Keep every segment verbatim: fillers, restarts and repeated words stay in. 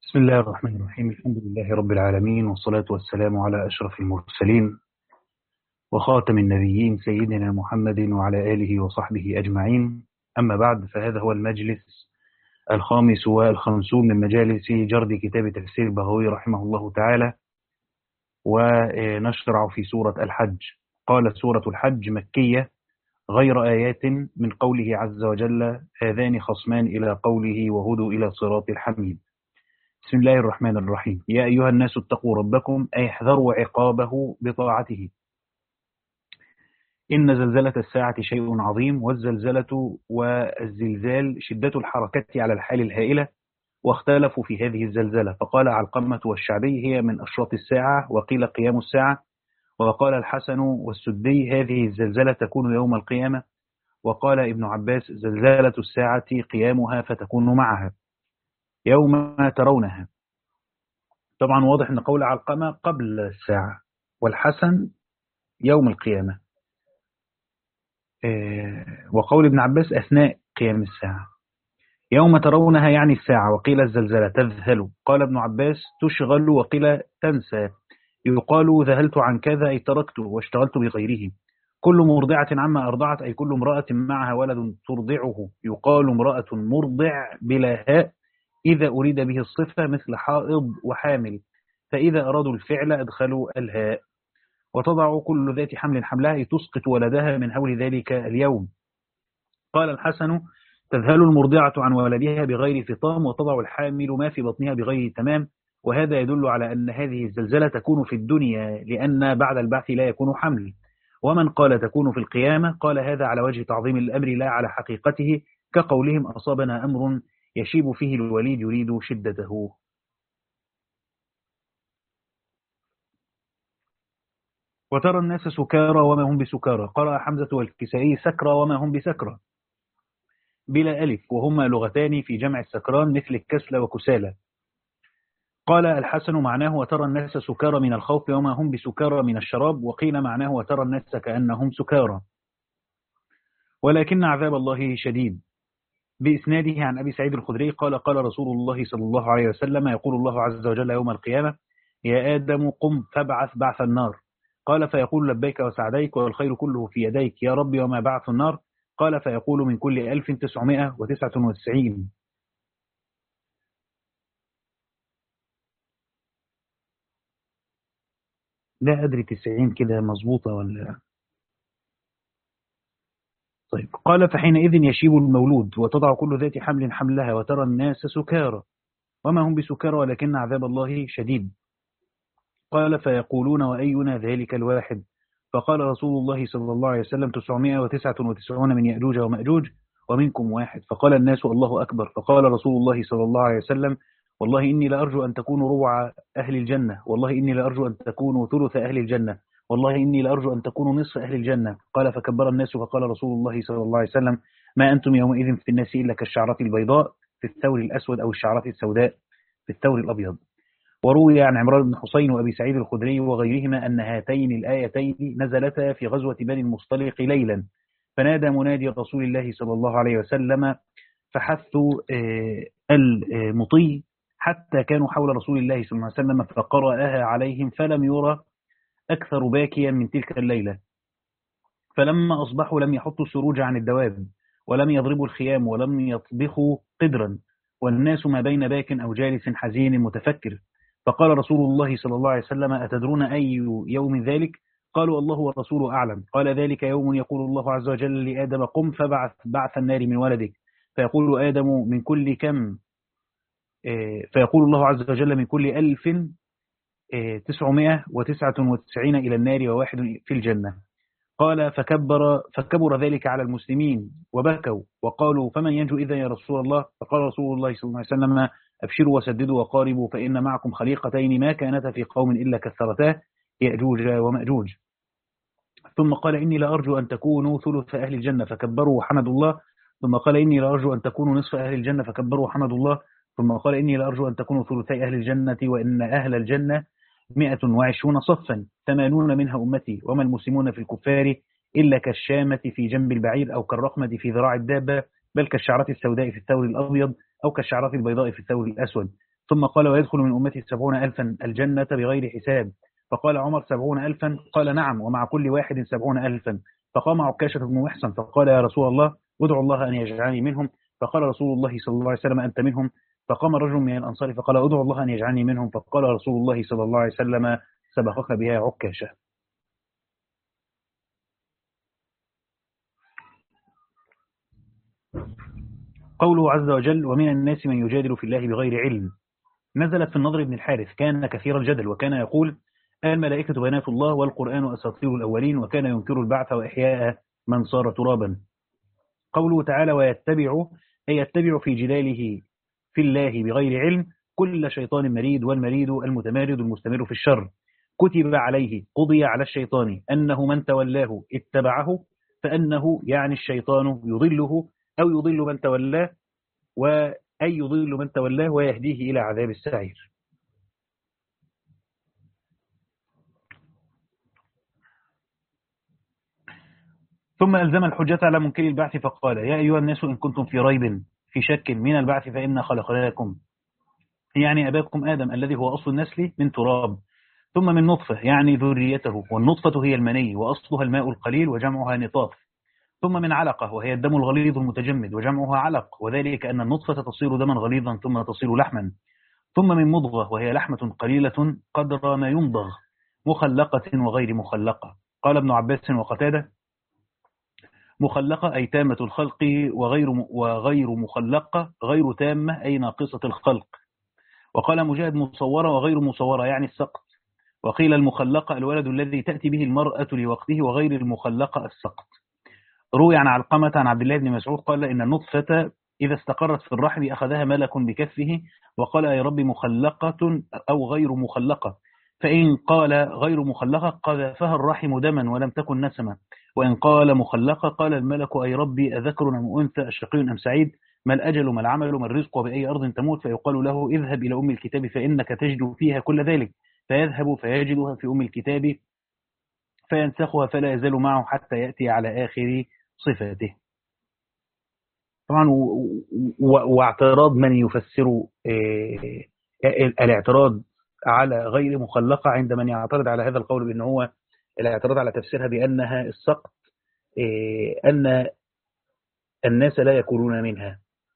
بسم الله الرحمن الرحيم. الحمد لله رب العالمين، والصلاة والسلام على أشرف المرسلين وخاتم النبيين سيدنا محمد وعلى آله وصحبه أجمعين. أما بعد، فهذا هو المجلس الخامس والخمسون من مجالس جرد كتاب تفسير البغوي رحمه الله تعالى، ونشرع في سورة الحج. قال سورة الحج مكية غير آيات من قوله عز وجل: هذان خصمان، إلى قوله وهدوا إلى صراط الحميد. بسم الله الرحمن الرحيم. يا أيها الناس اتقوا ربكم، أي احذروا عقابه بطاعته. إن زلزلة الساعة شيء عظيم، والزلزلة والزلزال شدة الحركة على الحال الهائلة. واختلفوا في هذه الزلزلة، فقال علقمة والشعبي: هي من أشراط الساعة، وقيل قيام الساعة. وقال الحسن والسدي: هذه الزلزلة تكون يوم القيامة. وقال ابن عباس: زلزلة الساعة قيامها فتكون معها يوم ترونها. طبعا واضح أن قول علقمة قبل الساعة، والحسن يوم القيامة، وقول ابن عباس أثناء قيام الساعة. يوم ترونها يعني الساعة. وقيل الزلزلة تذهل. قال ابن عباس: تشغل، وقيل تنسى. يقال ذهلت عن كذا أي تركته واشتغلت بغيره. كل مرضعة عما أرضعت، أي كل امرأة معها ولد ترضعه. يقال امرأة مرضع بلا هاء إذا أريد به الصفة، مثل حائض وحامل، فإذا أرادوا الفعل أدخلوا الهاء. وتضع كل ذات حمل حملها، تسقط ولدها من هول ذلك اليوم. قال الحسن: تذهل المرضعة عن ولدها بغير فطام، وتضع الحامل ما في بطنها بغير تمام. وهذا يدل على أن هذه الزلزلة تكون في الدنيا، لأن بعد البعث لا يكون حمل. ومن قال تكون في القيامة قال هذا على وجه تعظيم الأمر لا على حقيقته، كقولهم: أصابنا أمر يشيب فيه الوليد يريد شدته. وترى الناس سكارى وما هم بسكارى. قرأ حمزة والكسائي: سكرى وما هم بسكرى بلا ألف، وهما لغتان في جمع السكران مثل الكسل وكسالى. قال الحسن: معناه وترى الناس سكارى من الخوف وما هم بسكارى من الشراب. وقيل معناه وترى الناس كأنهم سكارى ولكن عذاب الله شديد. بإسناده عن أبي سعيد الخدري قال: قال رسول الله صلى الله عليه وسلم: يقول الله عز وجل يوم القيامة: يا آدم قم فابعث بعث النار. قال: فيقول: لبيك وسعديك، والخير كله في يديك يا ربي، وما بعث النار؟ قال: فيقول: من كل ألف تسعمائة وتسعة وتسعين. لا أدري تسعين كده مظبوطة ولا. طيب. قال: فحينئذ يشيب المولود، وتضع كل ذات حمل حملها، وترى الناس سكارى وما هم بسكارى ولكن عذاب الله شديد. قال: فيقولون: وأينا ذلك الواحد؟ فقال رسول الله صلى الله عليه وسلم: تسعمائة وتسعة وتسعون من يأجوج ومأجوج، ومنكم واحد. فقال الناس: الله أكبر. فقال رسول الله صلى الله عليه وسلم: والله إني لأرجو أن تكونوا ربع أهل الجنة، والله إني لأرجو أن تكونوا ثلث أهل الجنة، والله إني لأرجو أن تكونوا نصف أهل الجنة. قال: فكبر الناس. فقال رسول الله صلى الله عليه وسلم: ما أنتم يومئذ في الناس إلا كالشعرة البيضاء في الثور الأسود، أو الشعرة السوداء في الثور الأبيض. وروي عن عمران بن حسين وأبي سعيد الخدري وغيرهما أن هاتين الآيتين نزلتا في غزوة بني المصطلق ليلا، فنادى منادي رسول الله صلى الله عليه وسلم فحثوا المطي حتى كانوا حول رسول الله صلى الله عليه وسلم، فقرأها عليهم، فلم يرى أكثر باكيا من تلك الليلة. فلما أصبحوا لم يحطوا السروج عن الدواب، ولم يضربوا الخيام، ولم يطبخوا قدرا، والناس ما بين باك أو جالس حزين متفكر. فقال رسول الله صلى الله عليه وسلم: أتدرون أي يوم ذلك؟ قالوا: الله ورسوله أعلم. قال: ذلك يوم يقول الله عز وجل لآدم: قم فبعث بعث النار من ولدك. فيقول آدم: من كل كم؟ فيقول الله عز وجل: من كل ألف تسعمائة وتسعة وتسعين إلى النار، وواحد في الجنة. قال: فكبر فكبر ذلك على المسلمين وبكوا، وقالوا: فمن ينجو إذا يا رسول الله؟ فقال رسول الله صلى الله عليه وسلم: أبشروا وسددوا وقاربوا، فإن معكم خليقتين ما كانتا في قوم إلا كثرتا، يأجوج ومأجوج. ثم قال: إني لأرجو أن تكونوا ثلث أهل الجنة، فكبروا وحمدوا الله. ثم قال: إني لأرجو أن تكونوا نصف أهل الجنة، فكبروا وحمدوا الله. ثم قال: إني لأرجو أن تكونوا ثلثي أهل الجنة، وإن أهل الجنة مئة وعشرون صفا، ثمانون منها أمتي، وما المسلمون في الكفار إلا كالشامة في جنب البعير، أو كالرقمة في ذراع الدابة، بل كالشعرة السوداء في الثور الأبيض، أو كالشعرة البيضاء في الثور الأسود. ثم قال ويدخل من أمتي سبعون ألفا الجنة بغير حساب. فقال عمر سبعون ألفا؟ قال نعم، ومع كل واحد سبعون ألفا. فقام عكاشة بن محصن فقال يا رسول الله ادعو الله أن يجعلني منهم. فقال رسول الله صلى الله عليه وسلم أنت منهم. فقام رجل من الأنصار فقال ادعو الله أن يجعلني منهم. فقال رسول الله صلى الله عليه وسلم سبقك بها عكاشة. قوله عز وجل ومن الناس من يجادل في الله بغير علم، نزلت في النضر بن الحارث، كان كثير الجدل وكان يقول الملائكة بنات الله والقرآن أساطير الأولين، وكان ينكر البعث وإحياء من صار ترابا. قوله تعالى ويتبع، أي يتبع في جداله في الله بغير علم كل شيطان مريد، والمريد المتمارد المستمر في الشر. كتب عليه، قضي على الشيطان أنه من تولاه اتبعه، فأنه يعني الشيطان يضله أو يضل من تولاه، وأي يضل من تولاه ويهديه إلى عذاب السعير. ثم ألزم الحجة على منكر البعث فقال يا أيها الناس إن كنتم في ريب في شك من البعث فإنا خلقناكم، يعني أباكم آدم الذي هو أصل النسل، من تراب، ثم من نطفة يعني ذريته، والنطفة هي المني وأصلها الماء القليل وجمعها نطاف، ثم من علقة وهي الدم الغليظ المتجمد وجمعها علق، وذلك أن النطفة تصير دما غليظا ثم تصير لحما، ثم من مضغة وهي لحمة قليلة قدر ما يمضغ، مخلقة وغير مخلقة. قال ابن عباس وقتادة مخلقة أي تامة الخلق، وغير وغير مخلقة غير تامة أي ناقصة الخلق. وقال مجاهد مصورة وغير مصورة يعني السقط. وقيل المخلقة الولد الذي تأتي به المرأة لوقته، وغير المخلقة السقط. روي عن علقمة عن عبد الله بن مسعود قال إن النطفة إذا استقرت في الرحم أخذها ملك بكفه وقال يا رب مخلقة أو غير مخلقة، فإن قال غير مخلقة قذفها الرحم دما ولم تكن نسما، وإن قال مخلقة قال الملك أي ربي أذكر أم أنثى أشقي أم سعيد، ما الأجل ما العمل ما الرزق وبأي أرض تموت، فيقال له اذهب إلى أم الكتاب فإنك تجد فيها كل ذلك، فيذهب فيجدها في أم الكتاب فينسخها فلا يزال معه حتى يأتي على آخر صفاته. طبعا واعتراض من يفسر الاعتراض على غير مخلقة عند من يعترض على هذا القول بأنه هو الاعتراض على تفسيرها بأنها السقط، أن الناس لا يكونون منها.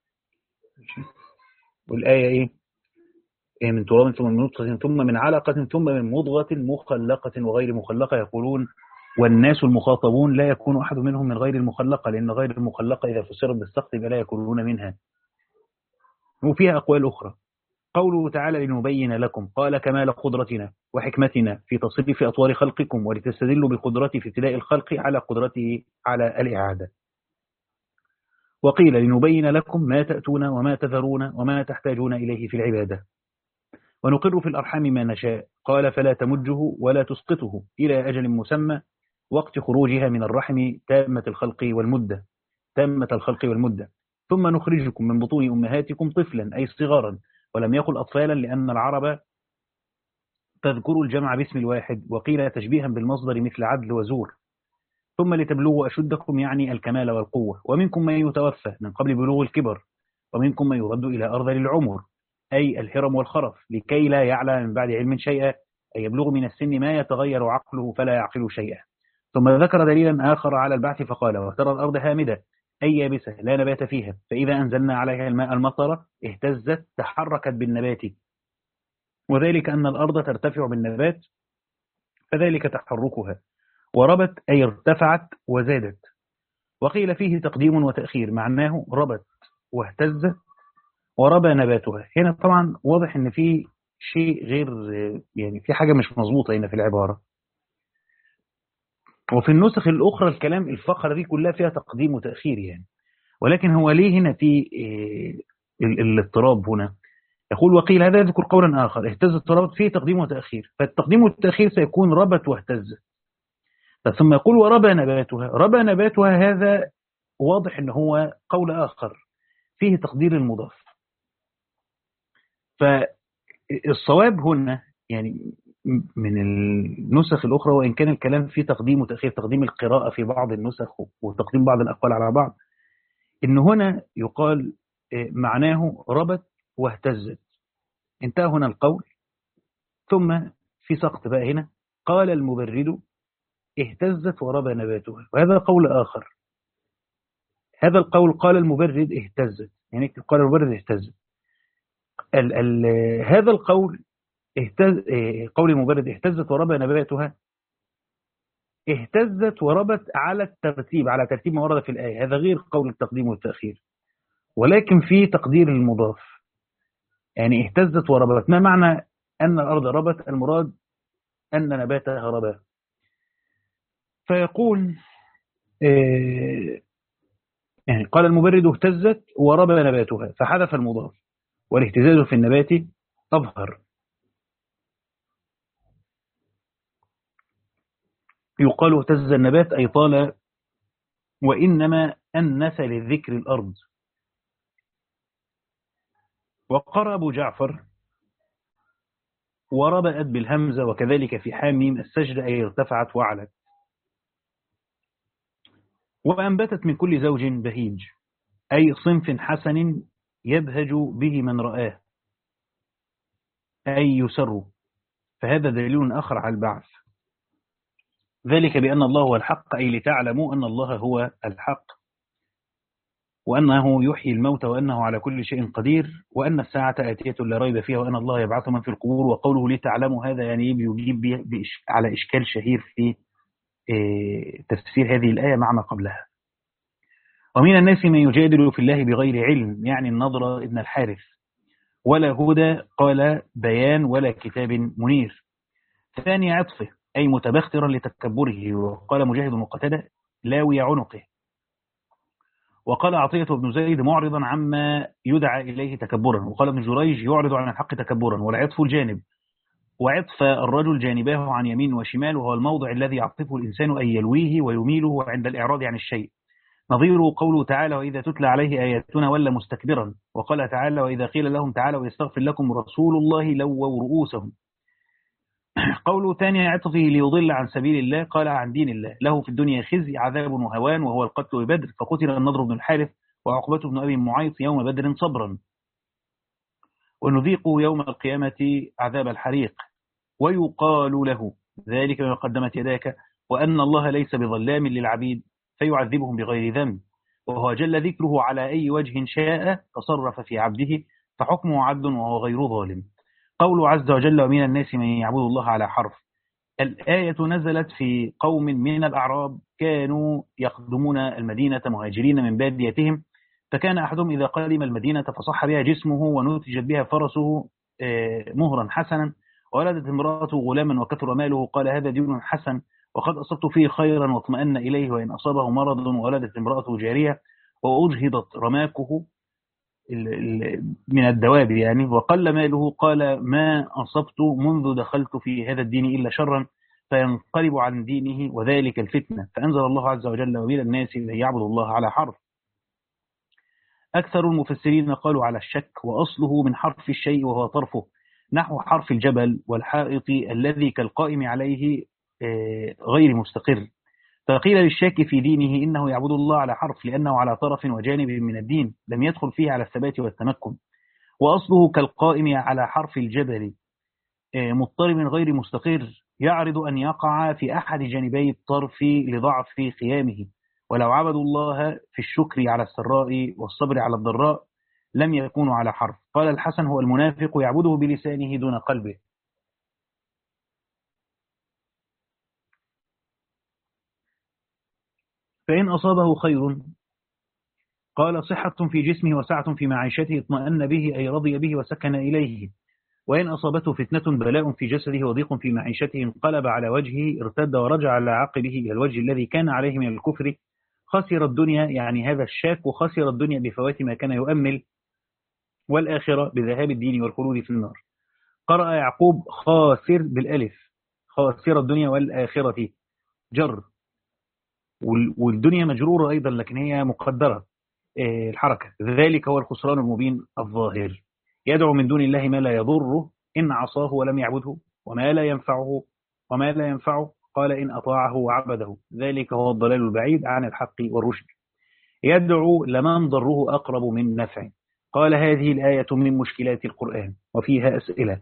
والآية إيه من تراب ثم من نطفة ثم من علقة ثم من مضغة مخلقة وغير مخلقة، يقولون والناس المخاطبون لا يكون أحد منهم من غير المخلقة، لأن غير المخلقة إذا فسرت بالسقط لا يكونون منها. وفيها أقوال أخرى. قوله تعالى لنبين لكم، قال كمال قدرتنا وحكمتنا في تصريف أطوار خلقكم ولتستدلوا بقدرتي في ابتلاء الخلق على قدرته على الإعادة. وقيل لنبين لكم ما تأتون وما تذرون وما تحتاجون إليه في العبادة، ونقر في الأرحام ما نشاء، قال فلا تمجه ولا تسقطه إلى أجل مسمى وقت خروجها من الرحم تامة الخلق والمدة تامة الخلق والمدة ثم نخرجكم من بطون أمهاتكم طفلا أي صغارا، ولم يقل أطفالا لأن العرب تذكر الجمع باسم الواحد، وقيل تشبيها بالمصدر مثل عدل وزور. ثم لتبلغوا أشدكم يعني الكمال والقوة، ومنكم من يتوفى من قبل بلوغ الكبر، ومنكم من يرد إلى أرذل العمر أي الهرم والخرف، لكي لا يعلم من بعد علم شيئا، أي يبلغ من السن ما يتغير عقله فلا يعقل شيئا. ثم ذكر دليلا آخر على البعث فقال وترى الأرض هامدة أي يابسة لا نبات فيها، فإذا أنزلنا عليها الماء المطر اهتزت تحركت بالنبات، وذلك أن الأرض ترتفع بالنبات فذلك تحركها، وربت أي ارتفعت وزادت. وقيل فيه تقديم وتأخير، معناه ربت واهتزت وربى نباتها. هنا طبعا واضح ان في شيء غير، يعني في حاجة مش مظبوطة هنا في العبارة. وفي النسخ الأخرى الكلام الفقرة دي كلها فيها تقديم وتأخير يعني، ولكن هو ليه هنا في الاضطراب هنا؟ يقول وقيل هذا يذكر قولا آخر اهتزت وربت فيه تقديم وتأخير، فالتقديم والتأخير سيكون ربت واهتزت. ثم يقول وربى نباتها، ربى نباتها هذا واضح ان هو قول آخر فيه تقدير المضاف. فالصواب هنا يعني من النسخ الأخرى، وإن كان الكلام فيه تقديم وتأخير، تقديم القراءة في بعض النسخ وتقديم بعض الأقوال على بعض، إن هنا يقال معناه ربت واهتزت، انتهى هنا القول. ثم في سقط بقى هنا، قال المبرد اهتزت وربى نباتها، وهذا قول آخر. هذا القول قال المبرد اهتزت، يعني قال المبرد اهتزت. ال ال هذا القول اهتز قول المبرد اهتزت وربى نباتها، اهتزت وربت على الترتيب، على ترتيب ما ورد في الآية، هذا غير قول التقديم والتأخير، ولكن في تقدير المضاف. يعني اهتزت وربت، ما معنى أن الأرض ربت؟ المراد أن نباتها ربى. فيقول آه يعني قال المبرد اهتزت وربى نباتها، فحذف المضاف، والاهتزاز في النبات أظهر. يقال اهتز النبات أي طال، وإنما أنث للذكر الأرض. وقرأ أبو جعفر وربأت بالهمزة، وكذلك في حاميم السجد أي ارتفعت وعلت. وأنبتت من كل زوج بهيج أي صنف حسن يبهج به من رآه أي يسر، فهذا دليل آخر على البعث، ذلك بأن الله هو الحق، أي لتعلموا أن الله هو الحق، وأنه يحيي الموت، وأنه على كل شيء قدير، وأن الساعة آتية لا ريب فيها، وأن الله يبعث من في القبور. وقوله لتعلموا هذا يعني يجيب على إشكال شهير في تفسير هذه الآية مع ما قبلها. ومن الناس من يجادل في الله بغير علم، يعني النضر ابن الحارث، ولا هدى قال بيان ولا كتاب منير. ثاني عطفه أي متبخترا لتكبره، وقال مجاهد وقتادة لاوي عنقه. وقال عطية بن زيد معرضا عما يدعى إليه تكبرا، وقال ابن جريج يعرض عن الحق تكبرا. والعطف الجانب، وعطف الرجل جانباه عن يمين وشمال، وهو الموضع الذي يعطفه الإنسان أي يلويه ويميله عند الإعراض عن الشيء. نظيره قوله تعالى وإذا تتلى عليه آياتنا ولا مستكبرا، وقال تعالى وإذا قيل لهم تعالوا يستغفر لكم رسول الله لووا رؤوسهم. قوله ثاني عطفه ليضل عن سبيل الله، قال عن دين الله، له في الدنيا خزي عذاب وهوان وهو القتل ببدر، فقتل النضر بن الحارث وعقبة بن أبي معيط يوم بدر صبرا، ونذيقه يوم القيامة عذاب الحريق. ويقال له ذلك ما قدمت يداك، وأن الله ليس بظلام للعبيد فيعذبهم بغير ذنب، وهو جل ذكره على أي وجه شاء تصرف في عبده، فحكمه عدل وهو غير ظالم. قوله عز وجل ومن الناس من يعبد الله على حرف، الآية نزلت في قوم من الأعراب كانوا يقدمون المدينة مهاجرين من باديتهم، فكان أحدهم إذا قدم المدينة فصح بها جسمه ونتجت بها فرسه مهرا حسنا، وولدت امرأته غلاما وكثر ماله، قال هذا دين حسن وقد أصبت فيه خيرا واطمأن إليه، وإن أصابه مرض وولدت امرأته جارية وأجهضت رماكه من الدواب يعني وقل ماله، قال ما أصبت منذ دخلت في هذا الدين إلا شرا، فينقلب عن دينه وذلك الفتنة. فأنزل الله عز وجل ومن الناس من يعبد الله على حرف. أكثر المفسرين قالوا على الشك، وأصله من حرف الشيء وهو طرفه، نحو حرف الجبل والحائط الذي كالقائم عليه غير مستقر. فقيل للشاك في دينه إنه يعبد الله على حرف، لأنه على طرف وجانب من الدين لم يدخل فيه على الثبات والتمكن. وأصله كالقائم على حرف الجبل مضطرب غير مستقر، يعرض أن يقع في أحد جانبي الطرف لضعف قيامه. ولو عبدوا الله في الشكر على السراء والصبر على الضراء لم يكونوا على حرف. قال الحسن هو المنافق يعبده بلسانه دون قلبه. فإن أصابه خير قال صحة في جسمه وسعة في معيشته اطمأن به أي رضي به وسكن إليه. وإن أصابته فتنة بلاء في جسده وضيق في معيشته انقلب على وجهه ارتد ورجع على عقبه إلى الوجه الذي كان عليه من الكفر، خسر الدنيا يعني هذا الشاك، وخسر الدنيا بفوات ما كان يؤمل، والآخرة بذهاب الدين والخلود في النار. قرأ يعقوب خاسر بالألف، خاسر الدنيا والآخرة جر، والدنيا مجرورة أيضا لكن هي مقدرة الحركة، ذلك هو الخسران المبين الظاهر. يدعو من دون الله ما لا يضره إن عصاه ولم يعبده، وما لا ينفعه وما لا ينفعه قال إن أطاعه وعبده، ذلك هو الضلال البعيد عن الحق والرشد. يدعو لمن ضره أقرب من نفع، قال هذه الآية من مشكلات القرآن وفيها أسئلة.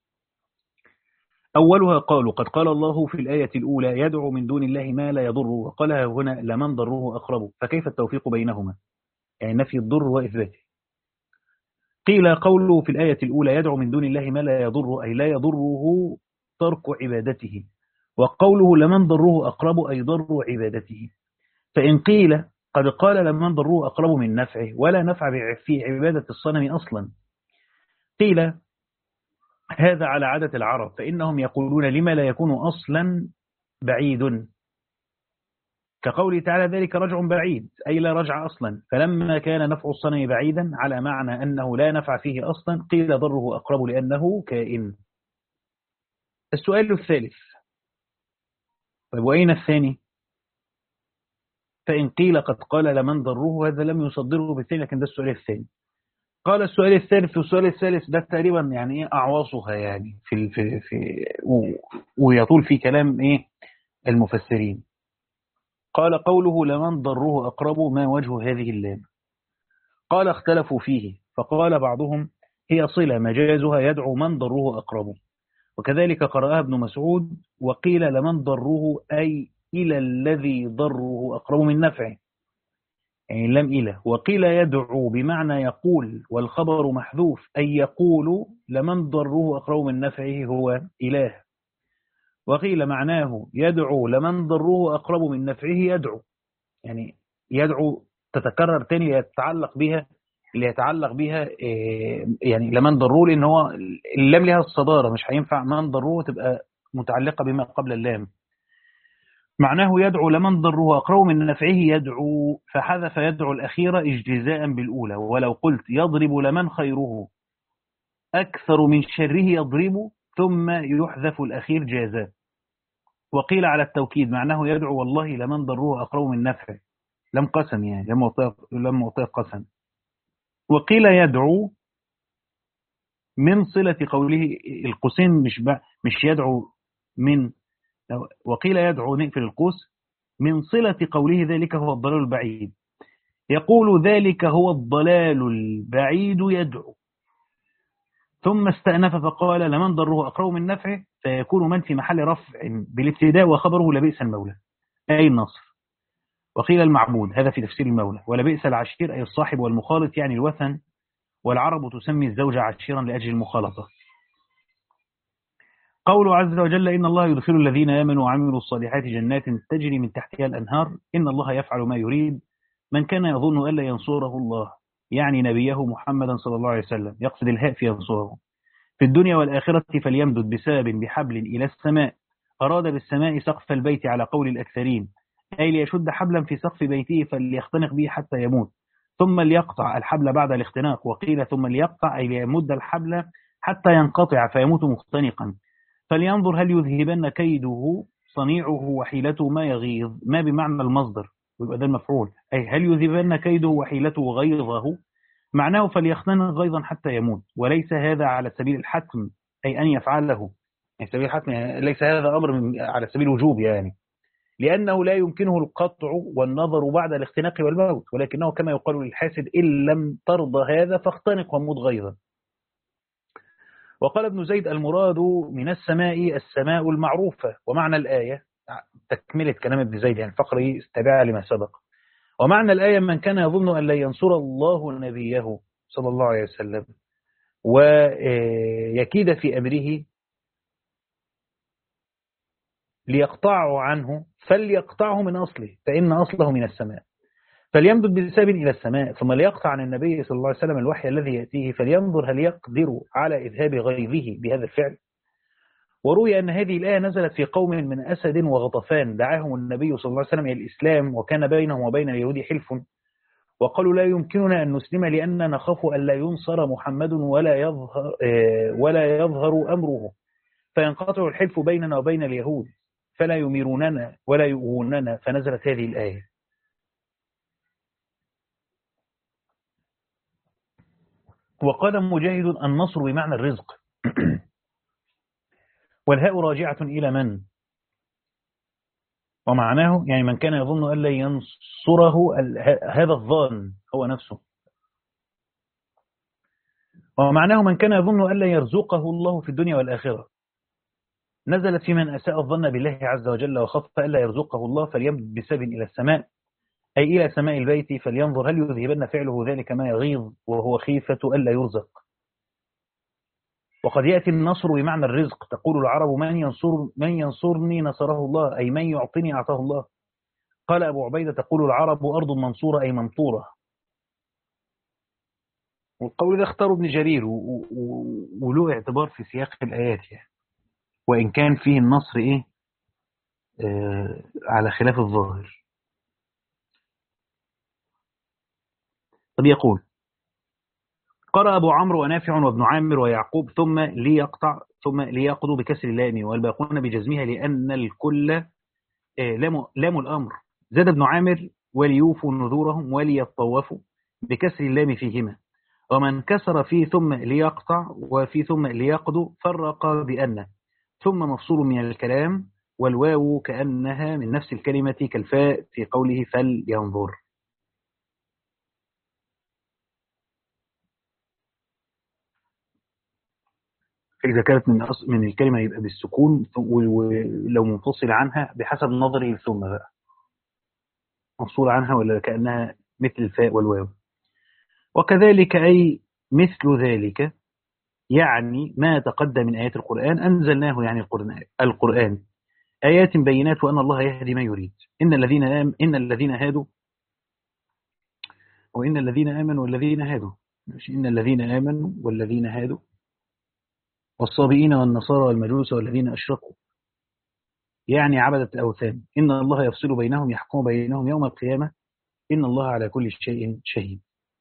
أولها قالوا قد قال الله في الآية الأولى يدعو من دون الله ما لا يضره، وقالها هنا لمن ضره أقرب، فكيف التوفيق بينهما؟ يعني نفي الضر وإثباته. قيل قوله في الآية الأولى يدعو من دون الله ما لا يضره أي لا يضره ترك عبادته، وقوله لمن ضره أقرب أي ضر عبادته. فإن قيل قد قال لمن ضره أقرب من نفعه ولا نفع في عبادة الصنم أصلا، قيل هذا على عادة العرب، فإنهم يقولون لما لا يكون أصلا بعيد، كقوله تعالى ذلك رجع بعيد أي لا رجع أصلا، فلما كان نفع الصنم بعيدا على معنى أنه لا نفع فيه أصلا قيل ضره أقرب لأنه كائن. السؤال الثالث طيب وأين الثاني؟ فإن قيل قد قال لمن ضره هذا لم يصدره بالثاني، لكن ده السؤال الثاني. قال السؤال الثالث والسؤال الثالث ده تقريبا يعني ايه أعواصها يعني في في في ويطول في كلام ايه المفسرين. قال قوله لمن ضره أقرب ما وجه هذه اللام؟ قال اختلفوا فيه، فقال بعضهم هي صلة مجازها يدعو من ضره أقرب، وكذلك قرأها ابن مسعود، وقيل لمن ضره أي إلى الذي ضره أقرب من نفعه، يعني لم إله. وقيل يدعو بمعنى يقول والخبر محذوف أي يقول لمن ضره أقرب من نفعه هو إله. وقيل معناه يدعو لمن ضره أقرب من نفعه يدعو، يعني يدعو تتكرر تاني يتعلق بها اللي يتعلق بها يعني لمن ضره، لأن هو اللام لها الصدارة مش هينفع من ضره تبقى متعلقة بما قبل اللام. معناه يدعو لمن ضره أقرب من نفعه يدعو، فحذف يدعو الأخيرة اجتزاء بالأولى. ولو قلت يضرب لمن خيره أكثر من شره يضرب ثم يحذف الأخير جازاء. وقيل على التوكيد معناه يدعو والله لمن ضره أقرب من نفعه، لم قسم يعني لم أعطيه قسم. وقيل يدعو من صلة قوله القوسين مش مش يدعو من، وقيل يدعو نقفل القوس من صلة قوله ذلك هو الضلال البعيد، يقول ذلك هو الضلال البعيد يدعو، ثم استأنف فقال لمن ضره أقرب من نفعه، فيكون من في محل رفع بالابتداء وخبره لبئس المولى أي النصر. وقيل المعبود هذا في تفسير المولى، ولبئس العشير أي الصاحب والمخالط يعني الوثن، والعرب تسمي الزوج عشيرا لأجل المخالطة. قوله عز وجل إن الله يدخل الذين آمنوا وعملوا الصالحات جنات تجري من تحتها الأنهار إن الله يفعل ما يريد. من كان يظن ألا ينصره الله يعني نبيه محمدا صلى الله عليه وسلم، يقصد الهاء في ينصره في الدنيا والآخرة، فليمدد بسبب بحبل إلى السماء، أراد بالسماء سقف البيت على قول الأكثرين، أي ليشد حبلا في سقف بيته فليختنق به حتى يموت، ثم ليقطع الحبل بعد الاختناق. وقيل ثم ليقطع أي ليمد الحبل حتى ينقطع فيموت مختنقا، فلينظر هل يذهبن كيده صنيعه وحيلته ما يغيظ، ما بمعنى المصدر ويبقى ده المفعول، أي هل يذهبن كيده وحيلته غيظه، معناه فليختنق غيظا حتى يموت، وليس هذا على سبيل الحتم أي أن يفعله، يعني سبيل الحتم يعني ليس هذا أمر من على سبيل الوجوب يعني، لأنه لا يمكنه القطع والنظر بعد الاختناق والموت، ولكنه كما يقال للحاسد إن لم ترضى هذا فاختنق وموت غيظا. وقال ابن زيد المراد من السماء السماء المعروفة، ومعنى الآية تكملة كلام ابن زيد يعني فقري استباع لما سبق، ومعنى الآية من كان يظن أن لا ينصر الله نبيه صلى الله عليه وسلم ويكيد في أمره ليقطعه عنه فليقطعه من أصله فإن أصله من السماء، فليمدد بسبب إلى السماء، ثم ليقطع عن النبي صلى الله عليه وسلم الوحي الذي يأتيه فلينظر هل يقدر على إذهاب غيظه بهذا الفعل. وروي أن هذه الآية نزلت في قوم من أسد وغطفان دعاهم النبي صلى الله عليه وسلم إلى الإسلام وكان بينهم وبين اليهود حلف، وقالوا لا يمكننا أن نسلم لأننا نخاف أن لا ينصر محمد ولا يظهر, ولا يظهر أمره فينقطع الحلف بيننا وبين اليهود فلا يميروننا ولا يؤوننا، فنزلت هذه الآية. وقال مجاهد النصر بمعنى الرزق والهاء راجعة إلى من، ومعناه يعني من كان يظن أن لا ينصره هذا الظان هو نفسه. ومعناه من كان يظن ألا يرزقه الله في الدنيا والآخرة. نزلت في من أساء الظن بالله عز وجل وخف ألا يرزقه الله فليمدد بسبب إلى السماء، أي إلى سماء البيت، فلينظر هل يذهبن فعله ذلك ما يغيظ وهو خيفة ألا يرزق. وقد يأتي النصر بمعنى الرزق، تقول العرب من ينصر من ينصرني نصره الله، أي من يعطيني أعطاه الله. قال أبو عبيدة تقول العرب أرض منصورة أي ممطورة. والقول ده اختاره ابن جرير وله اعتبار في سياق الآيات يعني، وإن كان فيه النصر إيه آه على خلاف الظاهر. طب يقول قرأ أبو عمرو ونافع وابن عامر ويعقوب ثم ليقطع ثم ليقضوا بكسر اللام والباقون بجزمها لأن الكل آه لام, لام الأمر. زاد ابن عامر وليوفوا نذورهم وليطوفوا بكسر اللام فيهما. ومن كسر في ثم ليقطع وفي ثم ليقضوا فرق بأن ثم مفصول من الكلام والواو كأنها من نفس الكلمة كالفاء في قوله فلينظر. إذا كانت من من الكلمة يبقى بالسكون، ولو منفصل عنها بحسب نظري ثم بقى مفصول عنها ولا كأنها مثل الفاء والواو. وكذلك أي مثل ذلك يعني ما تقدم من آيات القرآن أنزلناه يعني القرآن, القرآن آيات بينات وأن الله يهدي ما يريد. إن الذين آم إن الذين هادوا وإن الذين آمنوا والذين هادوا مش إن الذين آمنوا والذين هادوا والصابئين والنصارى والمجوس والذين أشركوا يعني عبدة الأوثان إن الله يفصل بينهم يحكم بينهم يوم القيامة إن الله على كل شيء شهيد.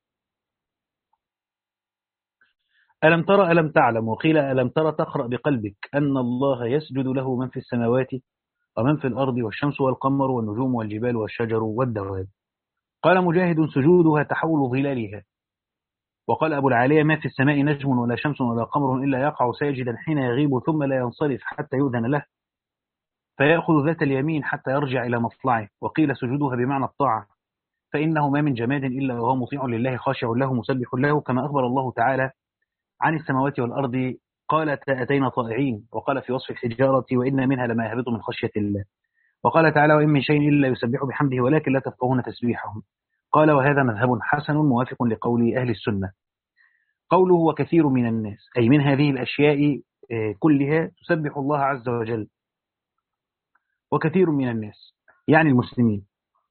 ألم ترى ألم تعلم وقيل ألم ترى تقرأ بقلبك أن الله يسجد له من في السماوات ومن في الأرض والشمس والقمر والنجوم والجبال والشجر والدواب. قال مجاهد سجودها تحول ظلالها. وقال أبو العالية ما في السماء نجم ولا شمس ولا قمر إلا يقع ساجدا حين يغيب ثم لا ينصرف حتى يؤذن له فيأخذ ذات اليمين حتى يرجع إلى مطلعه. وقيل سجودها بمعنى الطاعة فإنه ما من جماد إلا وهو مطيع لله خاشع له مسبح له كما أخبر الله تعالى عن السماوات والأرض قالت أتينا طائعين. وقال في وصف الحجارة وإن منها لما يهبط من خشية الله. وقال تعالى وإن من شيء إلا يسبح بحمده ولكن لا تفقهون تسبيحهم. قال وهذا مذهب حسن موافق لقول أهل السنة. قوله وكثير من الناس أي من هذه الأشياء كلها تسبح الله عز وجل. وكثير من الناس يعني المسلمين.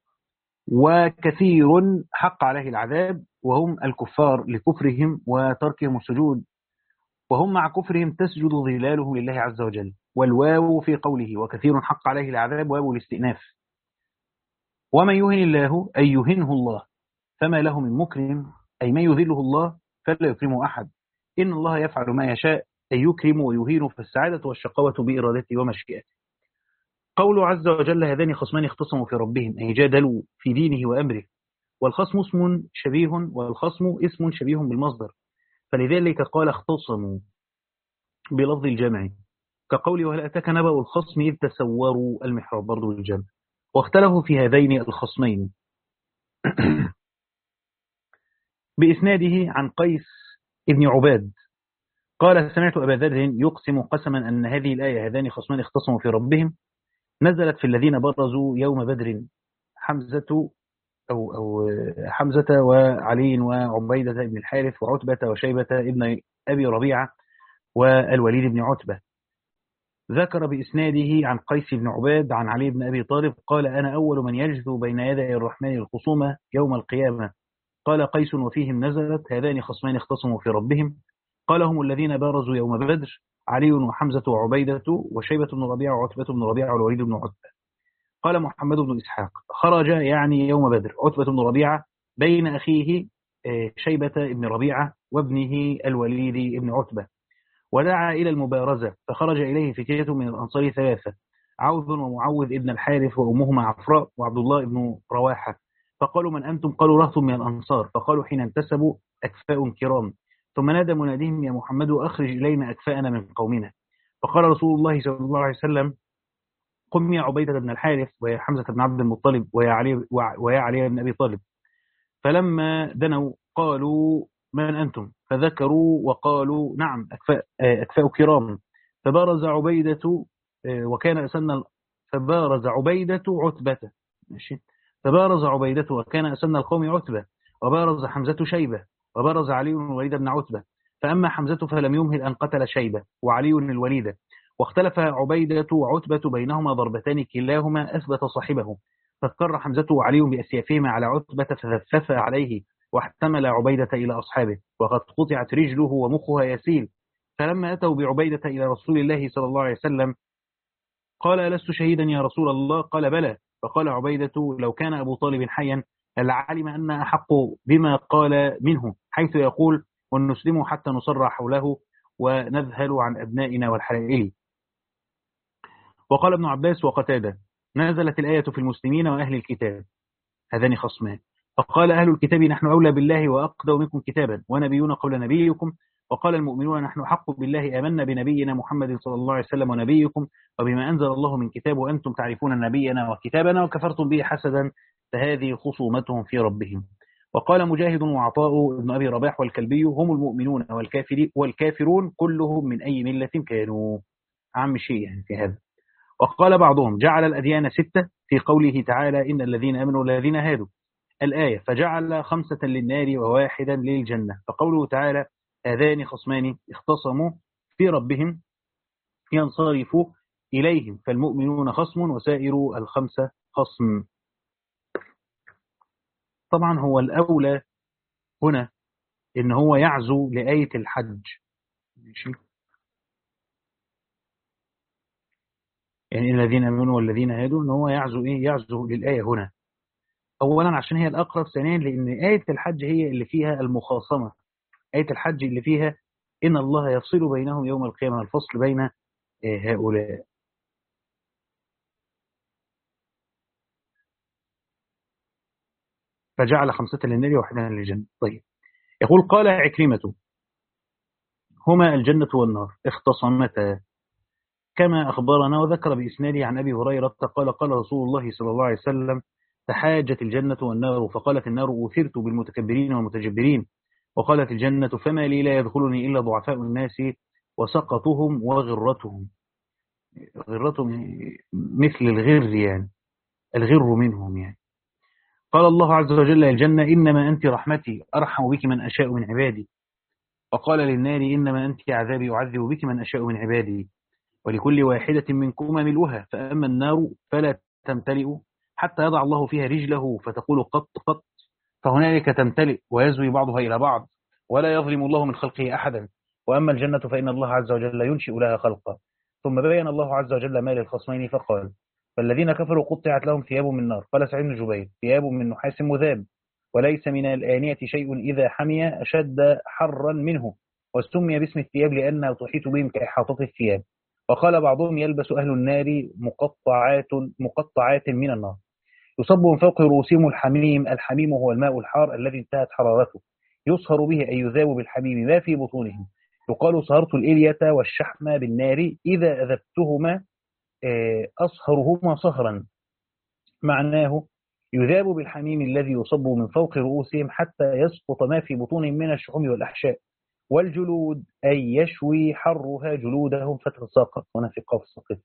وكثير حق عليه العذاب وهم الكفار لكفرهم وتركهم السجود وهم مع كفرهم تسجد ظلالهم لله عز وجل. والواو في قوله وكثير حق عليه العذاب واو الاستئناف. ومن يهن الله أي يهنه الله فما له من مكرم أي من يذله الله فلا يكرمه أحد. إن الله يفعل ما يشاء أي يكرم ويهين فالسعادة والشقوة بإرادته ومشيئته. قوله عز وجل هذان خصمان اختصموا في ربهم أي جادلوا في دينه وأمره. والخصم اسم شبيه والخصم اسم شبيه بالمصدر فلذلك قال اختصموا بلفظ الجمع كقوله وهل أتاك نبأ الخصم إذ تسوروا المحراب برضو الجمع. واختلفوا في هذين الخصمين بإسناده عن قيس ابن عباد قال سمعت أبا ذر يقسم قسما أن هذه الآية هذان خصمان اختصموا في ربهم نزلت في الذين برزوا يوم بدر حمزة أو, أو حمزة وعلي وعبيدة بن الحارث وعتبة وشيبة ابن أبي ربيعة والوليد بن عتبة. ذكر بإسناده عن قيس بن عباد عن علي بن أبي طالب قال أنا أول من يجثو بين يدي الرحمن الخصومة يوم القيامة. قال قيس وفيهم نزلت هذان خصمان اختصموا في ربهم قال هم الذين بارزوا يوم بدر علي وحمزة وعبيدة وشيبة بن ربيعة وعتبة بن ربيعة والوليد بن عتبة. قال محمد بن إسحاق خرج يعني يوم بدر عتبة بن ربيعة بين أخيه شيبة بن ربيعة وابنه الوليد بن عتبة ودعا إلى المبارزة فخرج إليه فتية من الأنصار ثلاثة عوذ ومعوذ ابن الحارث وأمهما عفراء وعبد الله بن رواحة فقالوا من أنتم قالوا رهط من الأنصار فقالوا حين انتسبوا أكفاء كرام ثم نادى مناديهم يا محمد أخرج إلينا أكفاءنا من قومنا. فقال رسول الله صلى الله عليه وسلم قم يا عبيدة بن الحارث ويا حمزة بن عبد المطلب ويا علي, ويا علي بن أبي طالب. فلما دنوا قالوا من أنتم؟ فذكروا وقالوا نعم أكفاء, أكفاء كرام. فبارز عبيدة وكان أسن فبارز عبيدة عتبة ماشي فبارز عبيدة وكان أسن القوم عتبة، وبارز حمزة شيبة، وبارز علي الوليد بن عتبة. فأما حمزة فلم يمهل أن قتل شيبة وعلي الوليد، واختلف عبيدة وعتبة بينهما ضربتان كلاهما أثبت صاحبه، فاضطر حمزة وعلي بأسيافهما على عتبة فثفف عليه، واحتمل عبيدة إلى أصحابه وقد قطعت رجله ومخها يسيل. فلما أتوا بعبيدة إلى رسول الله صلى الله عليه وسلم قال ألست شهيدا يا رسول الله؟ قال بلى. فقال عبيدة لو كان أبو طالب حيا لعلم أن أحق بما قال منه، حيث يقول ونسلم حتى نصر حوله ونذهل عن أبنائنا والحلائل. وقال ابن عباس وقتادة نزلت الآية في المسلمين وأهل الكتاب هذان خصمان، فقال أهل الكتاب نحن أولى بالله وأقدر منكم كتابا ونبيون قبل نبيكم، وقال المؤمنون نحن حق بالله آمنا بنبينا محمد صلى الله عليه وسلم ونبيكم وبما أنزل الله من كتاب وأنتم تعرفون نبينا وكتابنا وكفرتم به حسدا، فهذه خصومتهم في ربهم. وقال مجاهد وعطاء ابن أبي رباح والكلبي هم المؤمنون والكافرون كلهم من أي ملة كانوا. عم شيء يعني في هذا. وقال بعضهم جعل الأديان ستة في قوله تعالى إن الذين آمنوا والذين هادوا الآية، فجعل خمسة للنار وواحدا للجنة. فقوله تعالى هذان خصمان اختصموا في ربهم ينصرف إليهم، فالمؤمنون خصم وسائر الخمسة خصم. طبعا هو الأولى هنا إن هو يعزو لآية الحج ماشي، يعني الذين آمنوا والذين هادوا إن هو يعزو إيه يعزو للآية هنا أولا عشان هي الأقرب، ثانيا لأن آية الحج هي اللي فيها المخاصمة، آية الحج اللي فيها إن الله يفصل بينهم يوم القيامة، الفصل بين هؤلاء. فجعل خمسة للنار وواحدا للجنة. طيب يقول قال عكرمة هما الجنة والنار اختصمتا كما أخبرنا، وذكر بإسناده عن أبي هريرة قال قال رسول الله صلى الله عليه وسلم تحاجت الجنة والنار، فقالت النار أوثرت بالمتكبرين والمتجبرين، وقالت الجنة فما لي لا يدخلني إلا ضعفاء الناس وسقطهم وغرتهم. غرتهم مثل الغر يعني الغر منهم يعني. قال الله عز وجل الجنة إنما أنت رحمتي أرحم بك من أشاء من عبادي، وقال للنار إنما أنت عذابي أعذب بك من أشاء من عبادي، ولكل واحدة منكما ملؤها، فأما النار فلا تمتلئ حتى يضع الله فيها رجله فتقول قط قط، فهنالك تمتلئ ويزوي بعضها إلى بعض ولا يظلم الله من خلقه أحدا. وأما الجنة فإن الله عز وجل ينشئ لها خلقا. ثم بين الله عز وجل ما للخصمين فقال فالذين كفروا قطعت لهم ثياب من نار. قال سعيد بن جبير ثياب من نحاس مذاب، وليس من الآنية شيء إذا حمي أشد حرا منه، وسمي باسم الثياب لأنها تحيط بهم كإحاطة الثياب. وقال بعضهم يلبس أهل النار مقطعات مقطعات من النار يصب من فوق رؤوسهم الحميم. الحميم هو الماء الحار الذي انتهت حرارته، يصهر به أي يذاب بالحميم ما في بطونهم. يقال صهرت الإلية والشحم بالنار إذا أذبتهما أصهرهما صهرا، معناه يذاب بالحميم الذي يصب من فوق رؤوسهم حتى يسقط ما في بطونهم من الشحوم والأحشاء. والجلود أي يشوي حرها جلودهم فتتساقط، هنا في قاف سقط.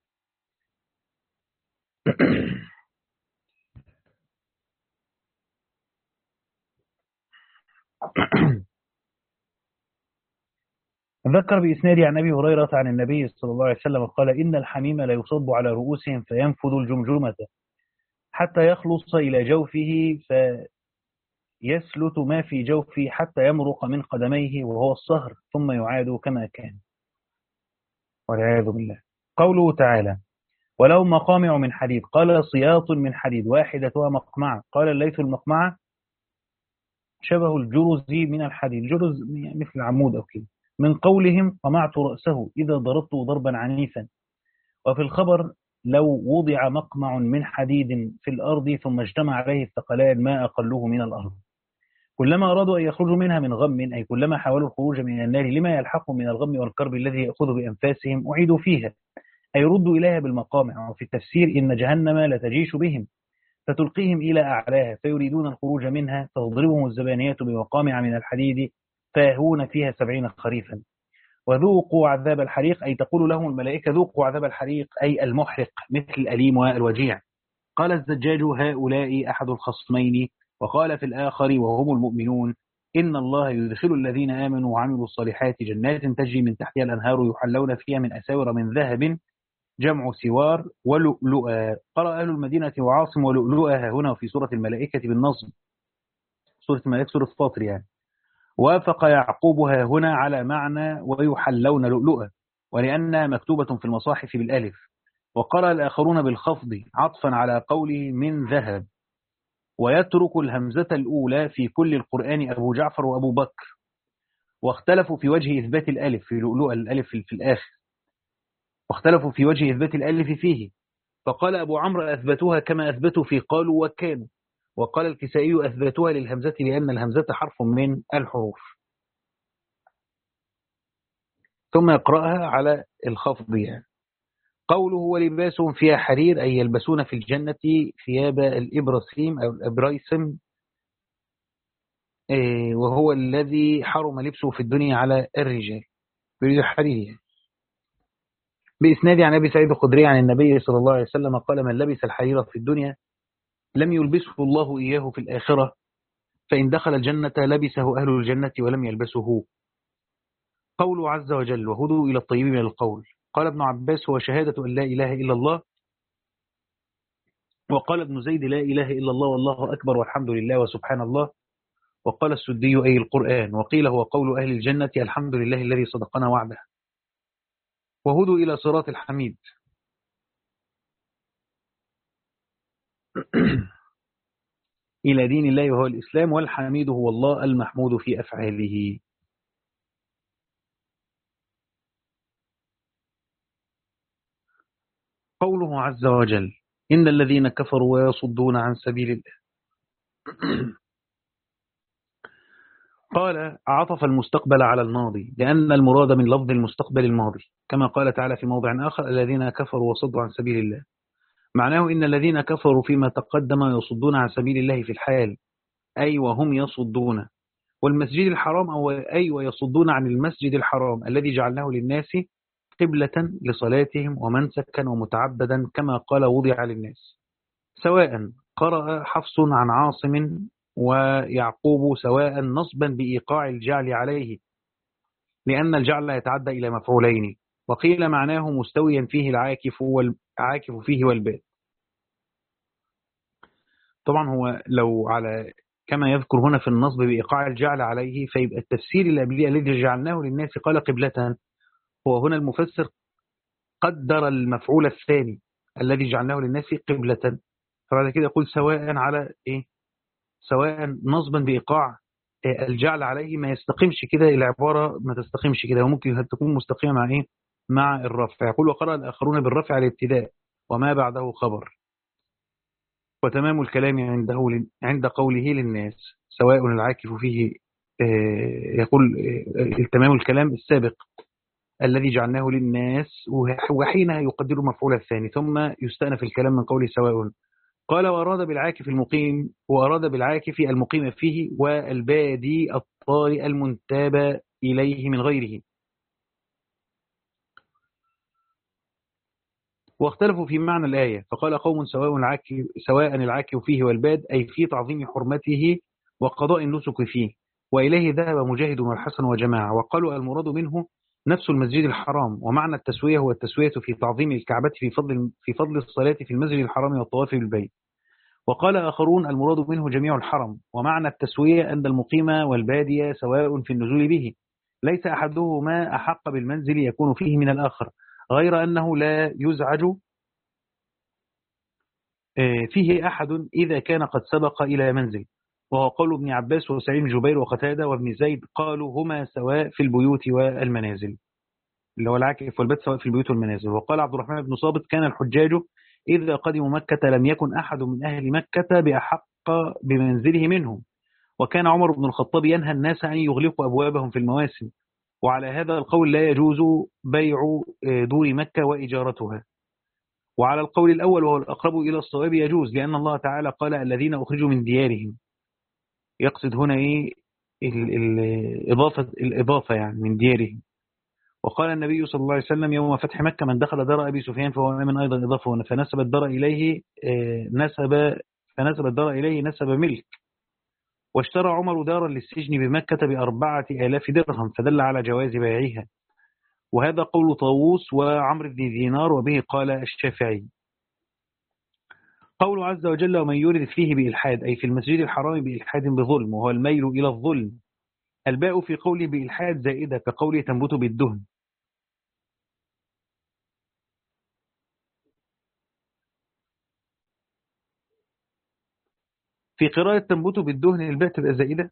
ذكر بإسناد عن أبي هريرة عن النبي صلى الله عليه وسلم قال إن الحميم لا يصب على رؤوسهم فينفذ الجمجمة حتى يخلص إلى جوفه فيسلت ما في جوفه حتى يمرق من قدميه وهو الصهر ثم يعاد كما كان، والعياذ بالله. قوله تعالى ولو مقامع من حديد، قال صياط من حديد واحدتها مقمعة. قال الليث المقمعة شبه الجرز من الحديد، الجرز مثل العمود أو كده، من قولهم قمعت رأسه إذا ضربته ضربا عنيفا. وفي الخبر لو وضع مقمع من حديد في الأرض ثم اجتمع عليه الثقلان ما أقله من الأرض. كلما أرادوا أن يخرجوا منها من غم، أي كلما حاولوا الخروج من النار لما يلحق من الغم والكرب الذي يأخذ بأنفاسهم أعيدوا فيها، أي ردوا إليها بالمقامع. وفي التفسير إن جهنم لتجيش بهم فتلقيهم إلى أعلاها فيريدون الخروج منها فتضربهم الزبانية بمقامع من الحديد فاهون فيها سبعين خريفا. وذوقوا عذاب الحريق أي تقول لهم الملائكة ذوقوا عذاب الحريق أي المحرق مثل الأليم والوجيع. قال الزجاج هؤلاء أحد الخصمين. وقال في الآخر وهم المؤمنون إن الله يدخل الذين آمنوا وعملوا الصالحات جنات تجري من تحتها الأنهار يحلون فيها من أساور من ذهب جمع سوار ولؤلؤا. قرأ أهل المدينة وعاصم ولؤلؤها هنا في سورة الملائكة بالنصب، سورة الملائكة سورة فاطر يعني. وافق يعقوبها هنا على معنى ويحلون لؤلؤا، ولأنها مكتوبة في المصاحف بالألف. وقرأ الآخرون بالخفض عطفا على قوله من ذهب. ويترك الهمزة الأولى في كل القرآن أبو جعفر وأبو بكر. واختلفوا في وجه إثبات الألف في لؤلؤ الألف في الآخر، واختلفوا في وجه إثبات الألف فيه. فقال أبو عمرو أثبتوها كما أثبتوا في قالوا وكانوا. وقال الكسائي أثبتوها للهمزة لأن الهمزة حرف من الحروف. ثم يقرأها على الخفض يعني. قوله ولباسهم فيها حرير أي يلبسون في الجنة ثياب الإبرسيم أو الأبريسم، وهو الذي حرم لبسه في الدنيا على الرجال، يريد الحرير يعني. بإسناد عن أبي سعيد الخدري عن النبي صلى الله عليه وسلم قال من لبس الحرير في الدنيا لم يلبسه الله إياه في الآخرة، فإن دخل الجنة لبسه أهل الجنة ولم يلبسه. قوله عز وجل وهدوا إلى الطيب من القول. قال ابن عباس هو شهادة أن لا إله إلا الله. وقال ابن زيد لا إله إلا الله والله أكبر والحمد لله وسبحان الله. وقال السدي أي القرآن. وقيل هو قول أهل الجنة الحمد لله الذي صدقنا وعده. وهدوا إلى صراط الحميد. إلى دين الله وهو الإسلام، والحميد هو الله المحمود في أفعاله. قوله عز وجل إن الذين كفروا ويصدون عن سبيل الله. قال عطف المستقبل على الماضي لأن المراد من لفظ المستقبل الماضي، كما قال تعالى في موضع آخر الذين كفروا وصدوا عن سبيل الله. معناه إن الذين كفروا فيما تقدم يصدون عن سبيل الله في الحال، أي وهم يصدون. والمسجد الحرام أو أي ويصدون عن المسجد الحرام الذي جعلناه للناس قبلة لصلاتهم ومنسكا ومتعبدا كما قال وضع للناس. سواء قرأ حفص عن عاصم ويعقوب سواء نصبا بإيقاع الجعل عليه لأن الجعل يتعدى إلى مفعولين. وقيل معناه مستويا فيه العاكف والعاكف فيه والباد. طبعا هو لو على كما يذكر هنا في النصب بإيقاع الجعل عليه فيبقى التفسير اللي قبليه الذي جعلناه للناس قال قبلة، هو هنا المفسر قدر المفعول الثاني الذي جعلناه للناس قبلة، فبعد كده يقول سواء على إيه، سواء نصبا بإيقاع الجعل عليه ما يستقيمش كده، العبارة ما تستقيمش كده، وممكن تكون مستقيمة مع إيه، مع الرفع. يقول وقرأ الآخرون بالرفع على الابتداء وما بعده خبر. وتمام الكلام عنده عند قوله للناس سواء العاكف فيه، يقول تمام الكلام السابق الذي جعلناه للناس وحين يقدر مفعول الثاني ثم يستأنف الكلام من قوله سواء. قال وأراد بالعاكف المقيم وأراد بالعاكف المقيم فيه والبادي الطارئ المنتاب إليه من غيره. واختلفوا في معنى الآية فقال قوم سواء العاكف سواء العاكف فيه والباد أي في تعظيم حرمته وقضاء النسك فيه، وإليه ذهب مجاهد والحسن وجماعة. وقالوا المراد منه نفس المسجد الحرام، ومعنى التسوية هو التسوية في تعظيم الكعبة في فضل في فضل الصلاة في المسجد الحرام والطواف بالبيت. وقال آخرون المراد منه جميع الحرم، ومعنى التسوية أن المقيم والبادية سواء في النزول به، ليس أحدهما أحق بالمنزل يكون فيه من الآخر، غير أنه لا يزعج فيه أحد إذا كان قد سبق إلى منزل. وهو قول ابن عباس وسعيد بن جبير وقتادة وابن زيد قالوا هما سواء في البيوت والمنازل، اللي هو العاكف والبيت سواء في البيوت والمنازل. وقال عبد الرحمن بن صابت كان الحجاج إذا قدموا مكة لم يكن أحد من أهل مكة بأحق بمنزله منهم، وكان عمر بن الخطاب ينهى الناس أن يغلقوا أبوابهم في المواسم، وعلى هذا القول لا يجوز بيع دور مكة وإجارتها. وعلى القول الأول وهو الأقرب إلى الصواب يجوز، لأن الله تعالى قال الذين أخرجوا من ديارهم، يقصد هنا إيه ال- ال- الإضافة الإضافة يعني من ديارهم. وقال النبي صلى الله عليه وسلم يوم فتح مكة: من دخل دار أبي سفيان فهو آمن أيضا إضافة هنا. فنسب الدار إليه آه، نسب فنسب الدار إليه نسب ملك. واشترى عمر دارا للسجن بمكة بأربعة آلاف درهم، فدل على جواز بيعها. وهذا قول طاووس وعمرو بن دينار، وبه قال الشافعي. قول عز وجل: ومن يرد فيه بإلحاد، أي في المسجد الحرام بإلحاد بظلم، وهو الميل إلى الظلم. الباء في قوله بإلحاد زائدة كقوله تنبت بالدهن. في قراءة تنبت بالدهن الباء تبقى زائدة.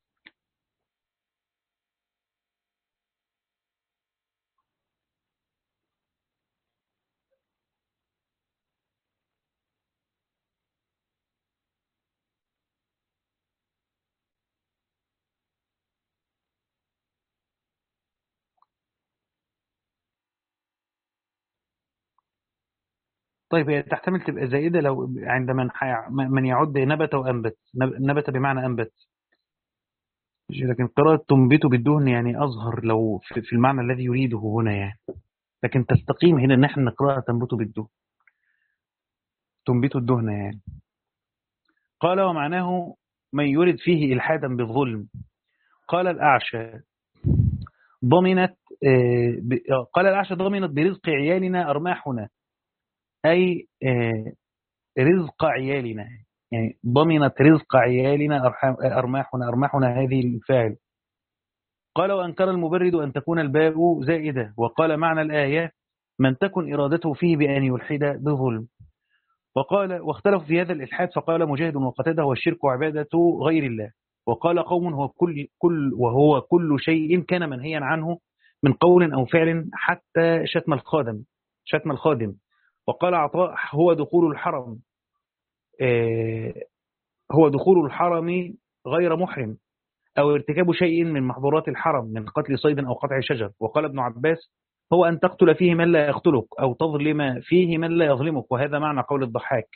طيب هي تحتمل تبقى زائدة لو عند من حي... من يعد نبت وأنبت، نب- نبت بمعنى أنبت. لكن قراءة تنبت بالدهن يعني أظهر لو في في المعنى الذي يريده هنا يعني. لكن تستقيم هنا ان احنا نقراها تنبت بالدهن، تنبت الدهن يعني. قال ومعناه من يرد فيه إلحادا بالظلم. قال الأعشى ضمنت آه، ب- قال الأعشى ضمنت برزق عيالنا أرماحنا، أي آه، رزق عيالنا، يعني ضمنت رزق عيالنا أرحام- أرماحنا. أرماحنا هذه الفاعل. قال وأنكر المبرد أن تكون الباء زائدة، وقال معنى الآية: من تكن إرادته فيه بأن يلحد بظلم. وقال واختلفوا في هذا الإلحاد، فقال مجاهد وقتاده: هو الشرك وعبادة غير الله. وقال قوم: هو كل كل وهو كل شيء كان منهيا عنه من قول أو فعل، حتى شتم الخادم شتم الخادم. وقال عطاء: هو دخول الحرم آه، هو دخول الحرم غير محرم، أو ارتكاب شيء من محظورات الحرم من قتل صيد أو قطع شجر. وقال ابن عباس: هو أن تقتل فيه من لا يقتلك، أو تظلم فيه من لا يظلمك. وهذا معنى قول الضحاك.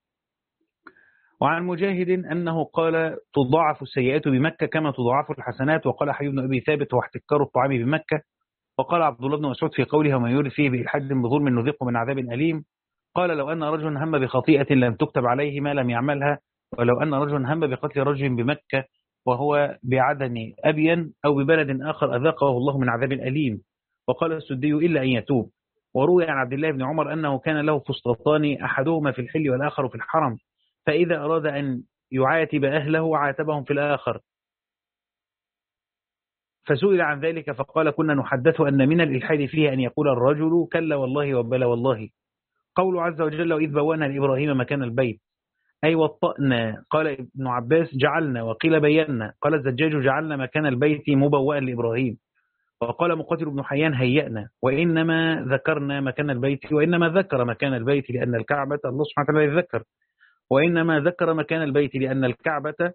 وعن مجاهد أنه قال: تضاعف السيئات بمكة كما تضاعف الحسنات. وقال حي بن أبي ثابت: هو احتكار الطعام بمكة. وقال عبد الله بن مسعود في قوله: ومن يرد فيه بإلحاد بظلم نذيقه من عذاب أليم. قال: لو أن رجلا هم بخطيئة لم تكتب عليه ما لم يعملها، ولو أن رجلا هم بقتل رجل بمكة وهو بعدن أبين أو ببلد آخر أذاقه الله من عذاب أليم. وقال السدي: إلا أن يتوب. وروي عن عبد الله بن عمر أنه كان له فسطاطان، أحدهما في الحل والآخر في الحرم، فإذا أراد أن يعاتب أهله عاتبهم في الآخر. فسئل عن ذلك فقال: كنا نحدث أن من الإلحاد فيه أن يقول الرجل كلا والله وبلا والله. قول عز وجل: وإذ بوأنا لإبراهيم مكان البيت، أي وطأنا. قال ابن عباس: جعلنا، وقيل بينا. قال الزجاج: جعلنا مكان البيت مبوأا لإبراهيم. وقال مقاتل بن حيان: هيأنا. وإنما ذكرنا مكان البيت، وإنما ذكر مكان البيت لأن الكعبة، الله سبحانه وتعالى ذكر، وإنما ذكر مكان البيت لأن الكعبة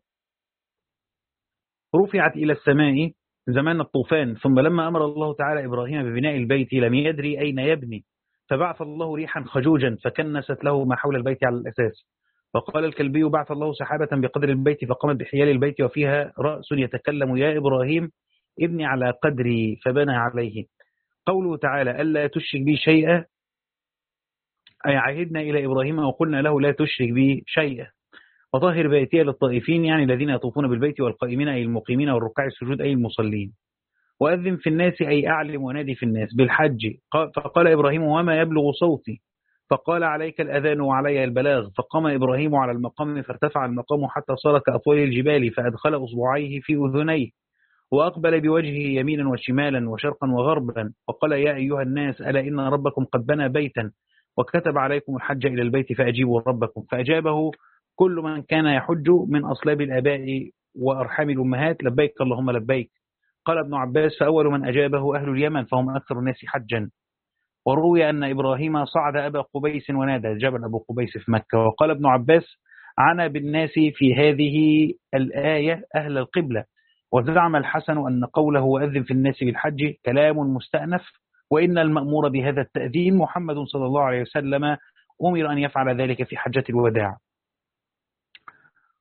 رفعت إلى السماء زمان الطوفان، ثم لما أمر الله تعالى إبراهيم ببناء البيت لم يدري أين يبني، فبعث الله ريحا خجوجا فكنست له ما حول البيت على الأساس. وقال الكلبي: بعث الله سحابة بقدر البيت فقامت بحيال البيت وفيها رأس يتكلم: يا إبراهيم ابني على قدري، فبنى عليه. قوله تعالى: ألا تشرك بي شيئا، أي عهدنا إلى إبراهيم وقلنا له لا تشرك بي شيئا. وطهر بيتي للطائفين، يعني الذين يطوفون بالبيت، والقائمين أي المقيمين، والركع السجود أي المصلين. وأذن في الناس، أي أعلم ونادي في الناس بالحج. فقال إبراهيم: وما يبلغ صوتي؟ فقال: عليك الأذان وعلي البلاغ. فقام إبراهيم على المقام فارتفع المقام حتى صار كأطوال الجبال، فأدخل أصبعيه في أذنيه، وأقبل بوجهه يمينا وشمالا وشرقا وغربا، وقال: يا أيها الناس، ألا إن ربكم قد بنى بيتا وكتب عليكم الحج إلى البيت فأجيبوا ربكم. فأجابه كل من كان يحج من أصلاب الآباء وأرحام الأمهات: لبيك اللهم لبيك. قال ابن عباس: فأول من أجابه أهل اليمن، فهم أكثر الناس حجا. وروي أن إبراهيم صعد أبا قبيس ونادى، جبل أبو قبيس في مكة. وقال ابن عباس: عنا بالناس في هذه الآية أهل القبلة. وزعم الحسن أن قوله وأذن في الناس بالحج كلام مستأنف، وإن المأمور بهذا التأذين محمد صلى الله عليه وسلم، أمر أن يفعل ذلك في حجة الوداع.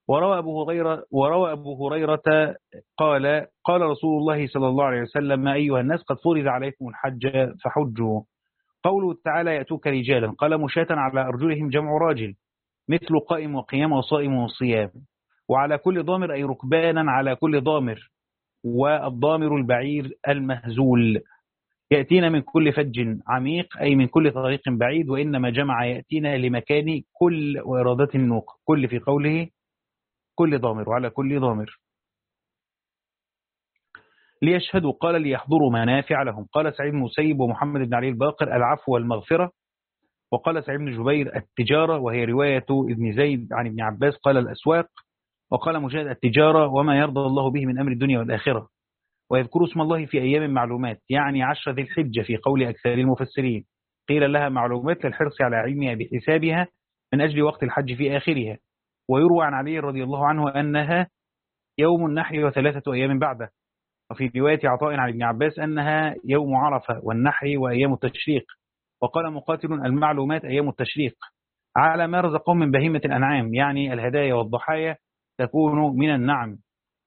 وروى أبو هريرة وروى أبو هريرة قال قال رسول الله صلى الله عليه وسلم: أيها الناس قد فرض عليكم الحج فحجوا. قوله تعالى: يأتوك رجالا، قال مشاة على أرجلهم جمع راجل، مثل قائم وقيام وصائم وصيام. وعلى كل ضامر أي ركبانا على كل ضامر، والضامر البعير المهزول. يأتينا من كل فج عميق أي من كل طريق بعيد، وإنما جمع يأتينا لمكان كل وإرادة النوق، كل في قوله كل ضامر وعلى كل ضامر. ليشهدوا قال ليحضروا منافع لهم. قال سعيد بن المسيب ومحمد بن علي الباقر: العفو والمغفرة. وقال سعيد بن جبير: التجارة، وهي رواية ابن زيد عن ابن عباس قال الأسواق. وقال مجاهد: التجارة وما يرضى الله به من أمر الدنيا والآخرة. ويذكر اسم الله في أيام معلومات، يعني عشر ذي الحجة في قول أكثر المفسرين. قيل لها معلومات للحرص على علمها بحسابها من أجل وقت الحج في آخرها. ويروى عن علي رضي الله عنه أنها يوم النحر وثلاثة أيام بعده. وفي رواية عطاء عن ابن عباس أنها يوم عرفة والنحر وأيام التشريق. وقال مقاتل: المعلومات أيام التشريق على ما رزقهم من بهيمة الأنعام، يعني الهدايا والضحايا تكون من النعم،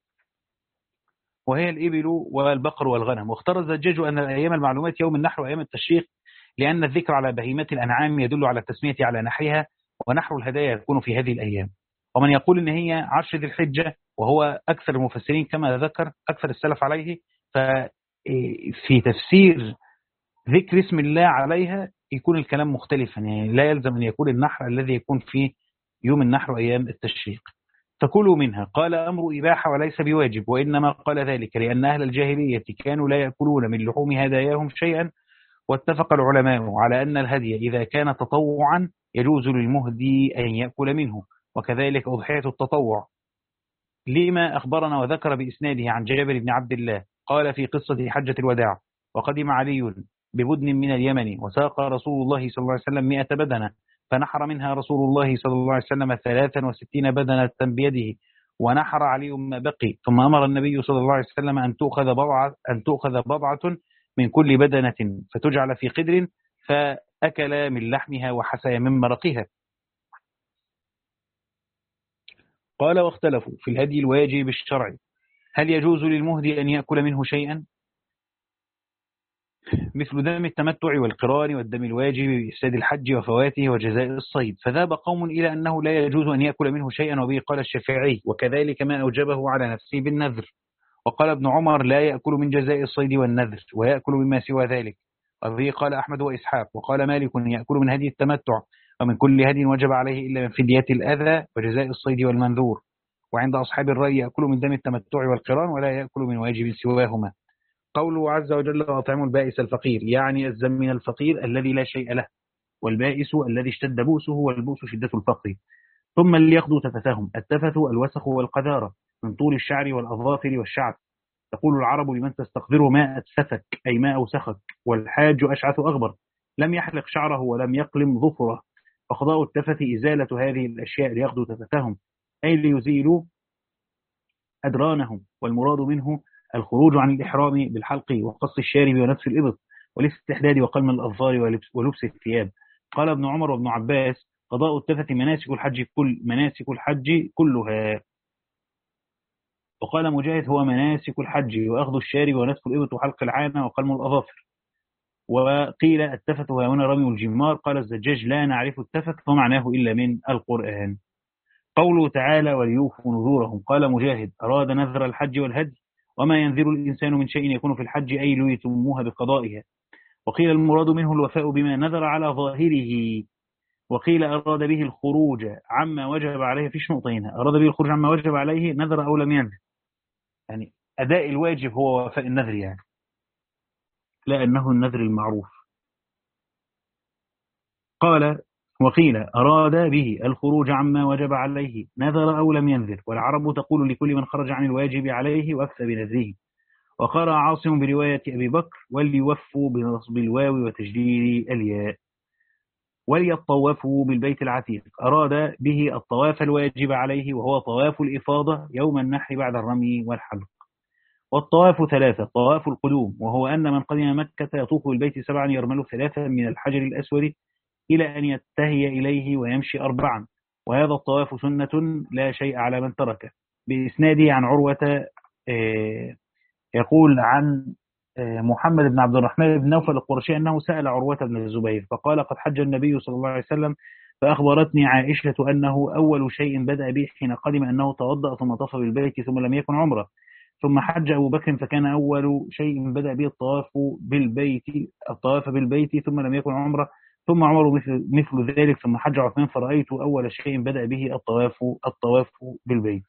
وهي الإبل والبقر والغنم. واختار الزجاج أن الأيام المعلومات يوم النحر وأيام التشريق، لأن الذكر على بهيمة الأنعام يدل على التسمية على نحرها، ونحر الهدايا يكون في هذه الأيام. ومن يقول إن هي عشر ذي الحجة، وهو أكثر المفسرين كما ذكر أكثر السلف عليه، ففي تفسير ذكر اسم الله عليها يكون الكلام مختلفا، يعني لا يلزم أن يكون النحر الذي يكون في يوم النحر وأيام التشريق. فكلوا منها قال أمر إباحة وليس بواجب، وإنما قال ذلك لأن أهل الجاهلية كانوا لا يأكلون من لحوم هداياهم شيئا. واتفق العلماء على أن الهدي إذا كان تطوعا يجوز للمهدي أن يأكل منه، وكذلك أضحية التطوع، لما أخبرنا وذكر بإسناده عن جابر بن عبد الله قال في قصة حجة الوداع: وقدم علي ببدن من اليمن وساق رسول الله صلى الله عليه وسلم مئة بدنة، فنحر منها رسول الله صلى الله عليه وسلم ثلاثا وستين بدنة بيده، ونحر علي ما بقي، ثم أمر النبي صلى الله عليه وسلم أن تؤخذ بضعة, أن تؤخذ بضعة من كل بدنة فتجعل في قدر، فأكل من لحمها وحسي من مرقها. قال: واختلفوا في الهدي الواجب الشرعي، هل يجوز للمهدي أن يأكل منه شيئا مثل دم التمتع والقران والدم الواجب بإفساد الحج وفواته وجزاء الصيد؟ فذهب قوم إلى أنه لا يجوز أن يأكل منه شيئا، وبه قال الشافعي، وكذلك ما أوجبه على نفسه بالنذر. وقال ابن عمر: لا يأكل من جزاء الصيد والنذر، ويأكل مما سوى ذلك. وبه قال أحمد وإسحاق. وقال مالك: يأكل من هدي التمتع، ومن كل هدي وجب عليه إلا من فدية الأذى وجزاء الصيد والمنذور. وعند أصحاب الرأي يأكل من دم التمتع والقران، ولا يأكل من واجب سواهما. قوله عز وجل: وأطعموا البائس الفقير، يعني الزم من الفقير الذي لا شيء له، والبائس الذي اشتد بؤسه، والبؤس شدة الفقر. ثم ليقضوا تفتهم. التفت الوسخ والقذارة من طول الشعر والأظافر والشعر. تقول العرب لمن تستقذره: ما أتسفك، أي ما أوسخك. والحاج أشعث أغبر، لم يحلق شعره ولم يقلم ظفره. فقضاء التفت إزالة هذه الأشياء ليقضوا تفتهم، أي ليزيلوا أدرانهم. والمراد منه الخروج عن الإحرام بالحلق وقص الشارب ونفس الإبط والاستحداد وقلم الأظفار ولبس, ولبس الثياب. قال ابن عمر وابن عباس: قضاء التفت مناسك الحج كل مناسك الحج كلها. وقال مجاهد: هو مناسك الحج وأخذ الشارب ونفس الإبط وحلق العانة وقلم الأظافر. وقيل التفت هنا رمي الجمار. قال الزجاج: لا نعرف التفت ومعناه إلا من القرآن. قوله تعالى: وليوفوا نذورهم. قال مجاهد: أراد نذر الحج والهدي، وما ينذر الإنسان من شيء يكون في الحج، أي ليتموها بقضائها. وقيل المراد منه الوفاء بما نذر على ظاهره. وقيل أراد به الخروج عما وجب عليه. فيش نقطين: أراد به الخروج عما وجب عليه نذر أو لم ينذر، يعني أداء الواجب هو وفاء النذر، يعني لا أنه النذر المعروف. قال: وقيل أراد به الخروج عما وجب عليه نذر أو لم ينذر، والعرب تقول لكل من خرج عن الواجب عليه وأفى بنذره. وقرأ عاصم برواية أبي بكر: وليوفوا بنصب الواو وتجديد الياء. وليطوفوا بالبيت العتيق، أراد به الطواف الواجب عليه، وهو طواف الإفاضة يوم النحر بعد الرمي والحلق. والطواف ثلاثة: طواف القدوم، وهو أن من قدم مكة يطوف بالبيت سبعا يرمل ثلاثا من الحجر الأسود إلى أن ينتهي إليه ويمشي أربعا، وهذا الطواف سنة لا شيء على من تركه. بإسناده عن عروة آه، يقول عن آه، محمد بن عبد الرحمن بن نوفل القرشي أنه سأل عروة بن الزبير فقال قد حج النبي صلى الله عليه وسلم فأخبرتني عائشة أنه أول شيء بدأ به حين قدم أنه توضأ ثم طاف بالبيت ثم لم يكن عمره، ثم حج أبو بكر فكان أول شيء بدأ به الطواف بالبيت الطواف بالبيت ثم لم يكن عمره، ثم عمر مثل مثل ذلك، ثم حج عثمان فرأيت أول شيء بدأ به الطواف الطواف بالبيت.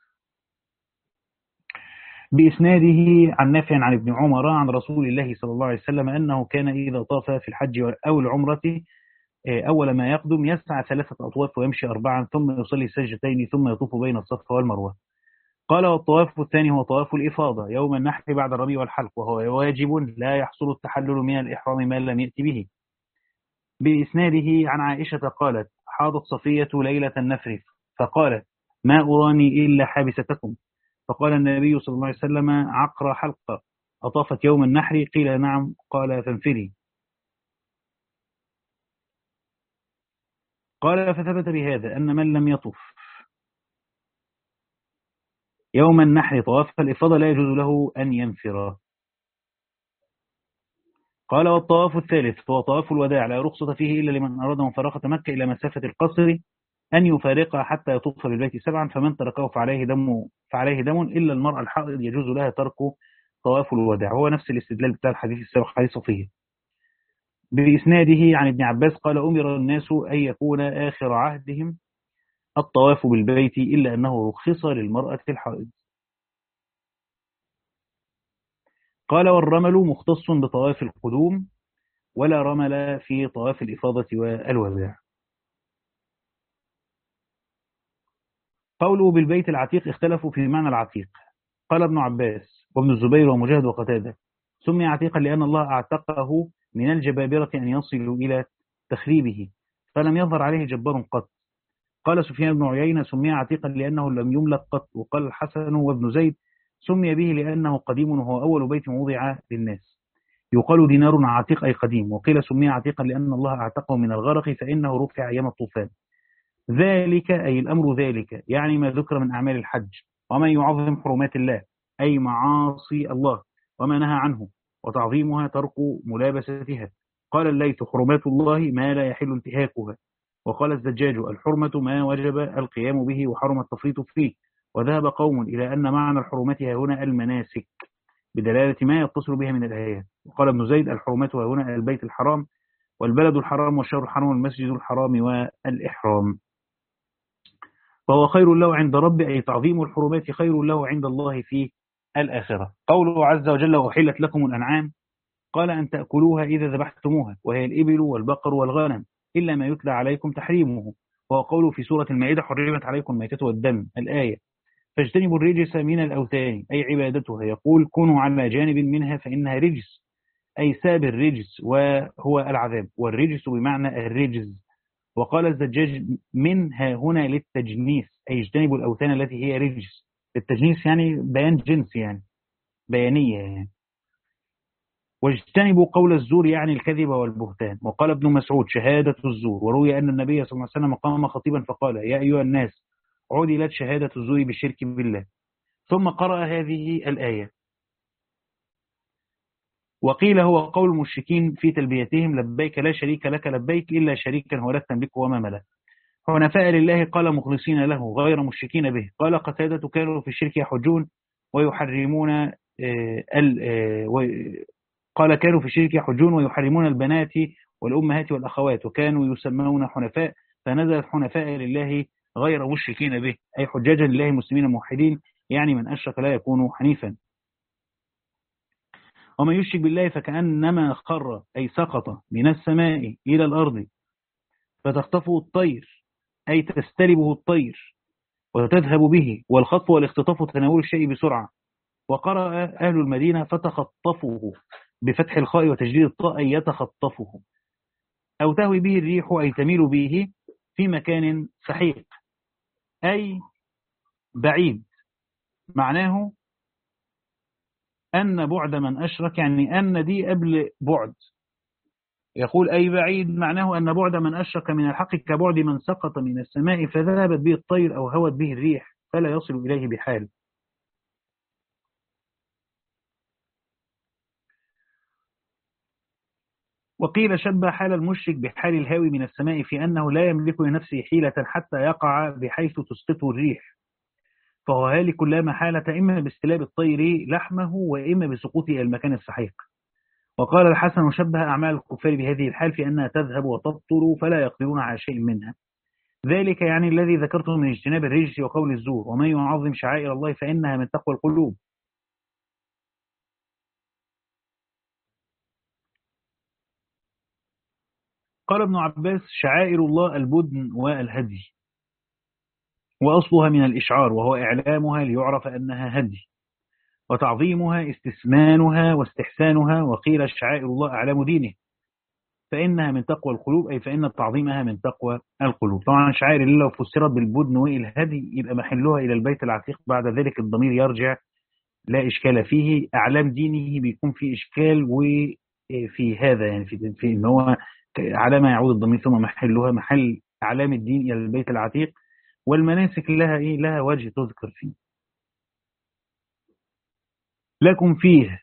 بإسناده عن نافع عن ابن عمر عن رسول الله صلى الله عليه وسلم أنه كان إذا طاف في الحج أو العمرة أول ما يقدم يسعى ثلاثة أطواف ويمشي أربعا ثم يصلي سجدتين ثم يطوف بين الصفا والمروة. قال والطواف الثاني هو طواف الإفاضة يوم النحر بعد الرمي والحلق، وهو واجب لا يحصل التحلل من الإحرام ما لم يأتي به. بإسناده عن عائشة قالت حاضت صفية ليلة النفر فقالت ما أراني إلا حابستكم، فقال النبي صلى الله عليه وسلم عقر حلقة أطافت يوم النحر؟ قيل نعم، قال فانفري. قال فثبت بهذا أن من لم يطف يوم النحر طواف الإفاضة لا يجوز له أن ينفر. قال والطواف الثالث هو طواف الوداع لا رخصة فيه إلا لمن أراد مفارقة مكة إلى مسافة القصر أن يفارقها حتى يطوف بالبيت سبعا، فمن تركه فعليه دم فعليه دم إلا المرأة الحائض يجوز لها ترك طواف الوداع. هو نفس الاستدلال بتاع الحديث السابق حديث صفية. بإسناده عن ابن عباس قال أمر الناس أن يكون آخر عهدهم الطواف بالبيت إلا أنه رخص للمرأة الحائض. قال والرمل مختص بطواف القدوم ولا رمل في طواف الإفاضة والوداع. قوله بالبيت العتيق اختلفوا في معنى العتيق. قال ابن عباس وابن الزبير ومجاهد وقتادة سمي عتيقا لأن الله اعتقه من الجبابرة أن يصلوا إلى تخريبه فلم يظهر عليه جبار قط. قال سفيان بن عيينة سمي عتيقا لأنه لم يملك قط. وقال الحسن وابن زيد سمي به لأنه قديم وهو أول بيت وضع للناس. يقال دينار عتيق أي قديم. وقيل سمي عتيقا لأن الله اعتقه من الغرق فإنه رفع أيام الطوفان. ذلك أي الأمر ذلك يعني ما ذكر من أعمال الحج ومن يعظم حرمات الله أي معاصي الله وما نهى عنه وتعظيمها ترك ملابستها. قال الليث حرمات الله ما لا يحل انتهاكها. وقال الزجاج الحرمة ما وجب القيام به وحرم التفريط فيه. وذهب قوم إلى أن معنى الحرمات هنا المناسك بدلالة ما يتصل بها من الآيات. وقال ابن زيد الحرمات هنا البيت الحرام والبلد الحرام والشهر الحرام والمسجد الحرام والإحرام. فهو خير له عند ربه أي تعظيم الحرمات خير له عند الله في الآخرة. قوله عز وجل وأحلت لكم الأنعام قال أن تأكلوها إذا ذبحتموها وهي الإبل والبقر والغنم إلا ما يتلى عليكم تحريمه. وهو قوله في سورة المائدة حرمت عليكم الميتة والدم الآية. فاجتنبوا الرجس من الأوثان أي عبادتها. يقول كونوا على جانب منها فإنها رجس أي ساب الرجس وهو العذاب والرجس بمعنى الرجز. وقال الزجاج منها هنا للتجنيس أي اجتنبوا الأوثان التي هي رجس. التجنيس يعني بيان جنس يعني بيانية يعني. واجتنبوا قول الزور يعني الكذب والبهتان. وقال ابن مسعود شهادة الزور. وروي أن النبي صلى الله عليه وسلم قام خطيبا فقال يا أيها الناس عدلت شهادة الزور بالشرك بالله ثم قرأ هذه الآية. وقيل هو قول المشركين في تلبيتهم لبيك لا شريك لك لبيك إلا شريكا هو لك تملكه وما ملك حنفاء لله قال مخلصين له غير مشركين به. قال قتادة كانوا في الشرك يحجون ويحرمون آه ال آه قال كانوا في الشرك يحجون ويحرمون البنات والأمهات والأخوات وكانوا يسمون حنفاء فنزلت حنفاء لله غير مشركين به أي حجاجا لله مسلمين موحدين يعني من أشرك لا يكون حنيفا. ومن يشرك بالله فكأنما خر أي سقط من السماء إلى الأرض فتخطفه الطير أي تستلبه الطير وتذهب به. والخطف والاختطاف تناول الشيء بسرعة. وقرأ أهل المدينة فتخطفه بفتح الخاء وتجديد الطاء أي يتخطفه. أو تهوي به الريح أي تميل به في مكان سحيق أي بعيد. معناه أن بعد من أشرك يعني أن دي قبل بعد يقول أي بعيد معناه أن بعد من أشرك من الحق كبعد من سقط من السماء فذهبت به الطير أو هوت به الريح فلا يصل إليه بحال. وقيل شبه حال المشرك بحال الهاوي من السماء في أنه لا يملك لنفسه حيلة حتى يقع بحيث تسقطه الريح، فهو هالك لا محالة إما باستلاب الطير لحمه وإما بسقوطه إلى المكان السحيق. وقال الحسن شبه أعمال الكفار بهذه الحال في أنها تذهب وتبطل فلا يقدرون على شيء منها، ذلك يعني الذي ذكرته من اجتناب الرجس وقول الزور، ومن يعظم شعائر الله فإنها من تقوى القلوب. قال ابن عباس شعائر الله البدن والهدي، وأصلها من الإشعار وهو إعلامها ليعرف أنها هدي، وتعظيمها استثمانها واستحسانها. وقيل شعائر الله أعلام دينه فإنها من تقوى القلوب، أي فإن تعظيمها من تقوى القلوب. طبعا شعائر الله لو فسرت بالبدن والهدي يبقى محلها إلى البيت العتيق، بعد ذلك الضمير يرجع لا إشكال فيه. أعلام دينه بيكون في إشكال وفي هذا يعني في, في إن هو على ما يعود الضمير ثم محلها محل أعلام الدين إلى البيت العتيق. والمناسك لها إيه؟ لها وجه تذكر فيه. لكم فيه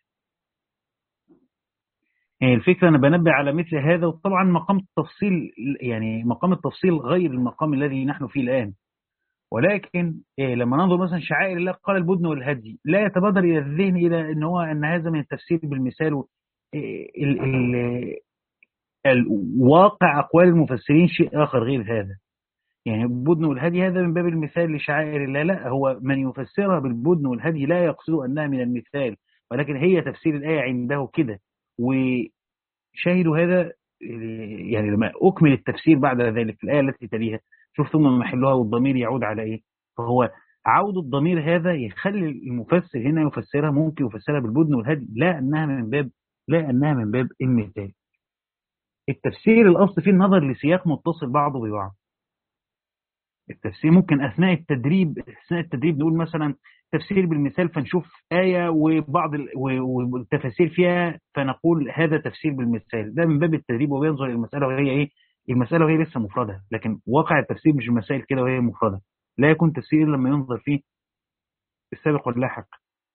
يعني الفكرة أنا بنبه على مثل هذا، وطبعا مقام التفصيل يعني مقام التفصيل غير المقام الذي نحن فيه الآن. ولكن إيه لما ننظر مثلا شعائر الله قال البدن والهدي لا يتبادر إلى الذهن إلى أن هو أن هذا من التفسير بالمثال. إيه ال ال الواقع أقوال المفسرين شيء آخر غير هذا. يعني البدن والهدي هذا من باب المثال لشعائر الله، لا هو من يفسرها بالبدن والهدي لا يقصد أنها من المثال، ولكن هي تفسير الآية عنده كده. وشاهدوا هذا يعني لما أكمل التفسير بعد ذلك في الآية التي تليها شوف ثم محلها والضمير يعود على إيه. فهو عود الضمير هذا يخلي المفسر هنا يفسرها ممكن يفسرها بالبدن والهدي لا أنها من باب لا أنها من باب المثال. التفسير الأصل فيه النظر لسياق متصل بعضه ببعض. التفسير ممكن أثناء التدريب أثناء التدريب نقول مثلا تفسير بالمثال فنشوف آية وبعض والتفاسير فيها فنقول هذا تفسير بالمثال، ده من باب التدريب وبينظر المسألة وهي إيه المسألة وهي لسه مفردة. لكن واقع التفسير مش المسائل كده وهي مفردة، لا يكون تفسير لما ينظر فيه السابق واللاحق.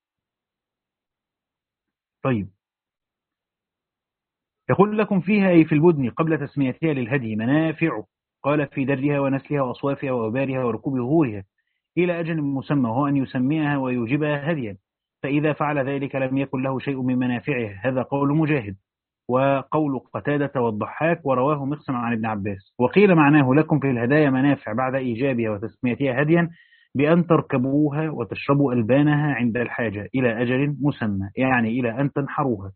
طيب يقول لكم فيها أي في البدن قبل تسميتها للهدي منافع، قال في درها ونسلها وأصوافها وأوبارها وركوب ظهورها إلى أجل مسمى وهو أن يسميها ويوجبها هديا، فإذا فعل ذلك لم يكن له شيء من منافعها. هذا قول مجاهد وقول قتادة والضحاك ورواه مقسم عن ابن عباس. وقيل معناه لكم في الهدايا منافع بعد إيجابها وتسميتها هديا بأن تركبوها وتشربوا ألبانها عند الحاجة إلى أجل مسمى، يعني إلى أن تنحروها.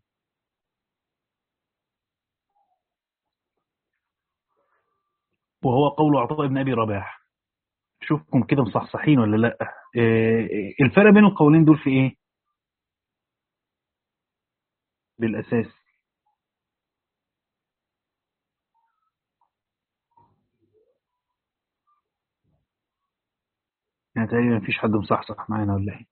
وهو قول عطاء بن أبي رباح. شوفكم كده مصحصحين ولا لا؟ إيه الفرق بين القولين دول في ايه بالاساس؟ يعني تقريبا مفيش حد مصحصح معانا ولا ايه؟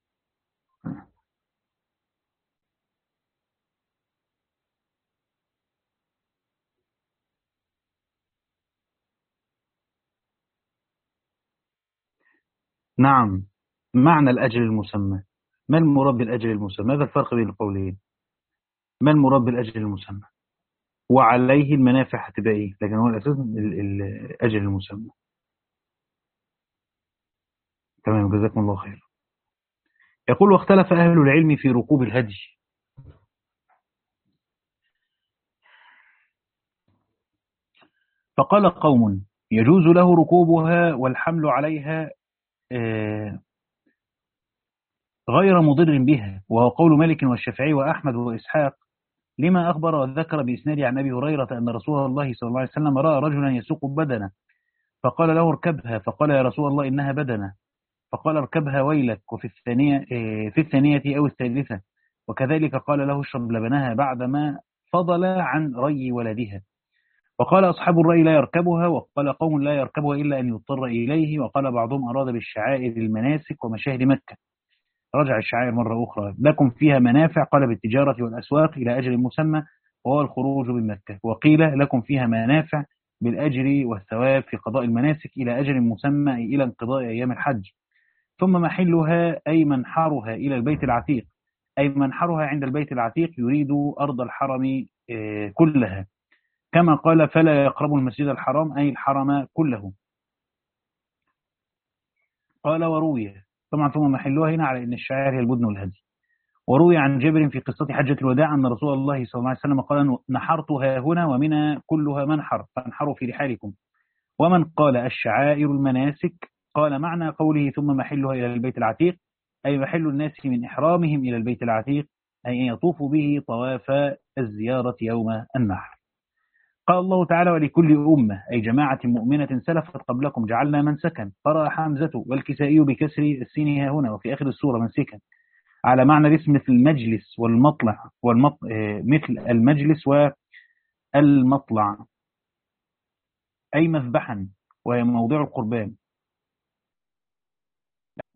نعم. معنى الاجل المسمى، ما المراد بالاجل المسمى؟ ماذا الفرق بين القولين؟ ما المراد بالاجل المسمى؟ وعليه المنافع هتبقى ايه؟ لكن هو الاساس ال- ال- الاجل المسمى. تمام جزاكم الله خير. يقول واختلف اهل العلم في ركوب الهدي، فقال قوم يجوز له ركوبها والحمل عليها آه، غير مضر بها، وهو قول مالك والشافعي وأحمد وإسحاق، لما أخبر وذكر بإسناد عن أبي هريرة أن رسول الله صلى الله عليه وسلم رأى رجلا يسوق بدنه فقال له اركبها، فقال يا رسول الله إنها بدنه، فقال اركبها ويلك. وفي الثانية إيه، في الثانية أو الثالثة وكذلك قال له اشرب لبنها بعدما فضل عن ري ولدها. وقال أصحاب الرأي لا يركبها، وقال قوم لا يركبها إلا أن يضطر إليه، وقال بعضهم أراد بالشعائر المناسك ومشاهد مكة. رجع الشعائر مرة أخرى لكم فيها منافع قال بالتجارة والأسواق إلى أجل مسمى، وهو الخروج من مكة. وقيل لكم فيها منافع بالأجر والثواب في قضاء المناسك إلى أجل مسمى إلى انقضاء أيام الحج. ثم محلها أي منحرها إلى البيت العتيق، أي منحرها عند البيت العتيق يريد أرض الحرم كلها، كما قال فلا يقربوا المسجد الحرام أي الحرم كله. قال وروي، طبعا ثم محلها هنا على أن الشعائر هي البدن والهدي. وروي عن جابر في قصة حجة الوداع أن رسول الله صلى الله عليه وسلم قال نحرتها هنا ومنى كلها منحر فانحروا في رحالكم. ومن قال الشعائر المناسك قال معنى قوله ثم محلها إلى البيت العتيق أي محل الناس من إحرامهم إلى البيت العتيق، أي أن يطوفوا به طواف الزيارة يوم النحر. قال الله تعالى ولكل أمة أي جماعة مؤمنة سلفت قبلكم جعلنا منسكا. قرأ حمزة والكسائي بكسر السين ها هنا وفي آخر السورة منسكا على معنى الاسم مثل المجلس والمطلع والمط... مثل المجلس والمطلع أي مذبحا وهي موضع القربان.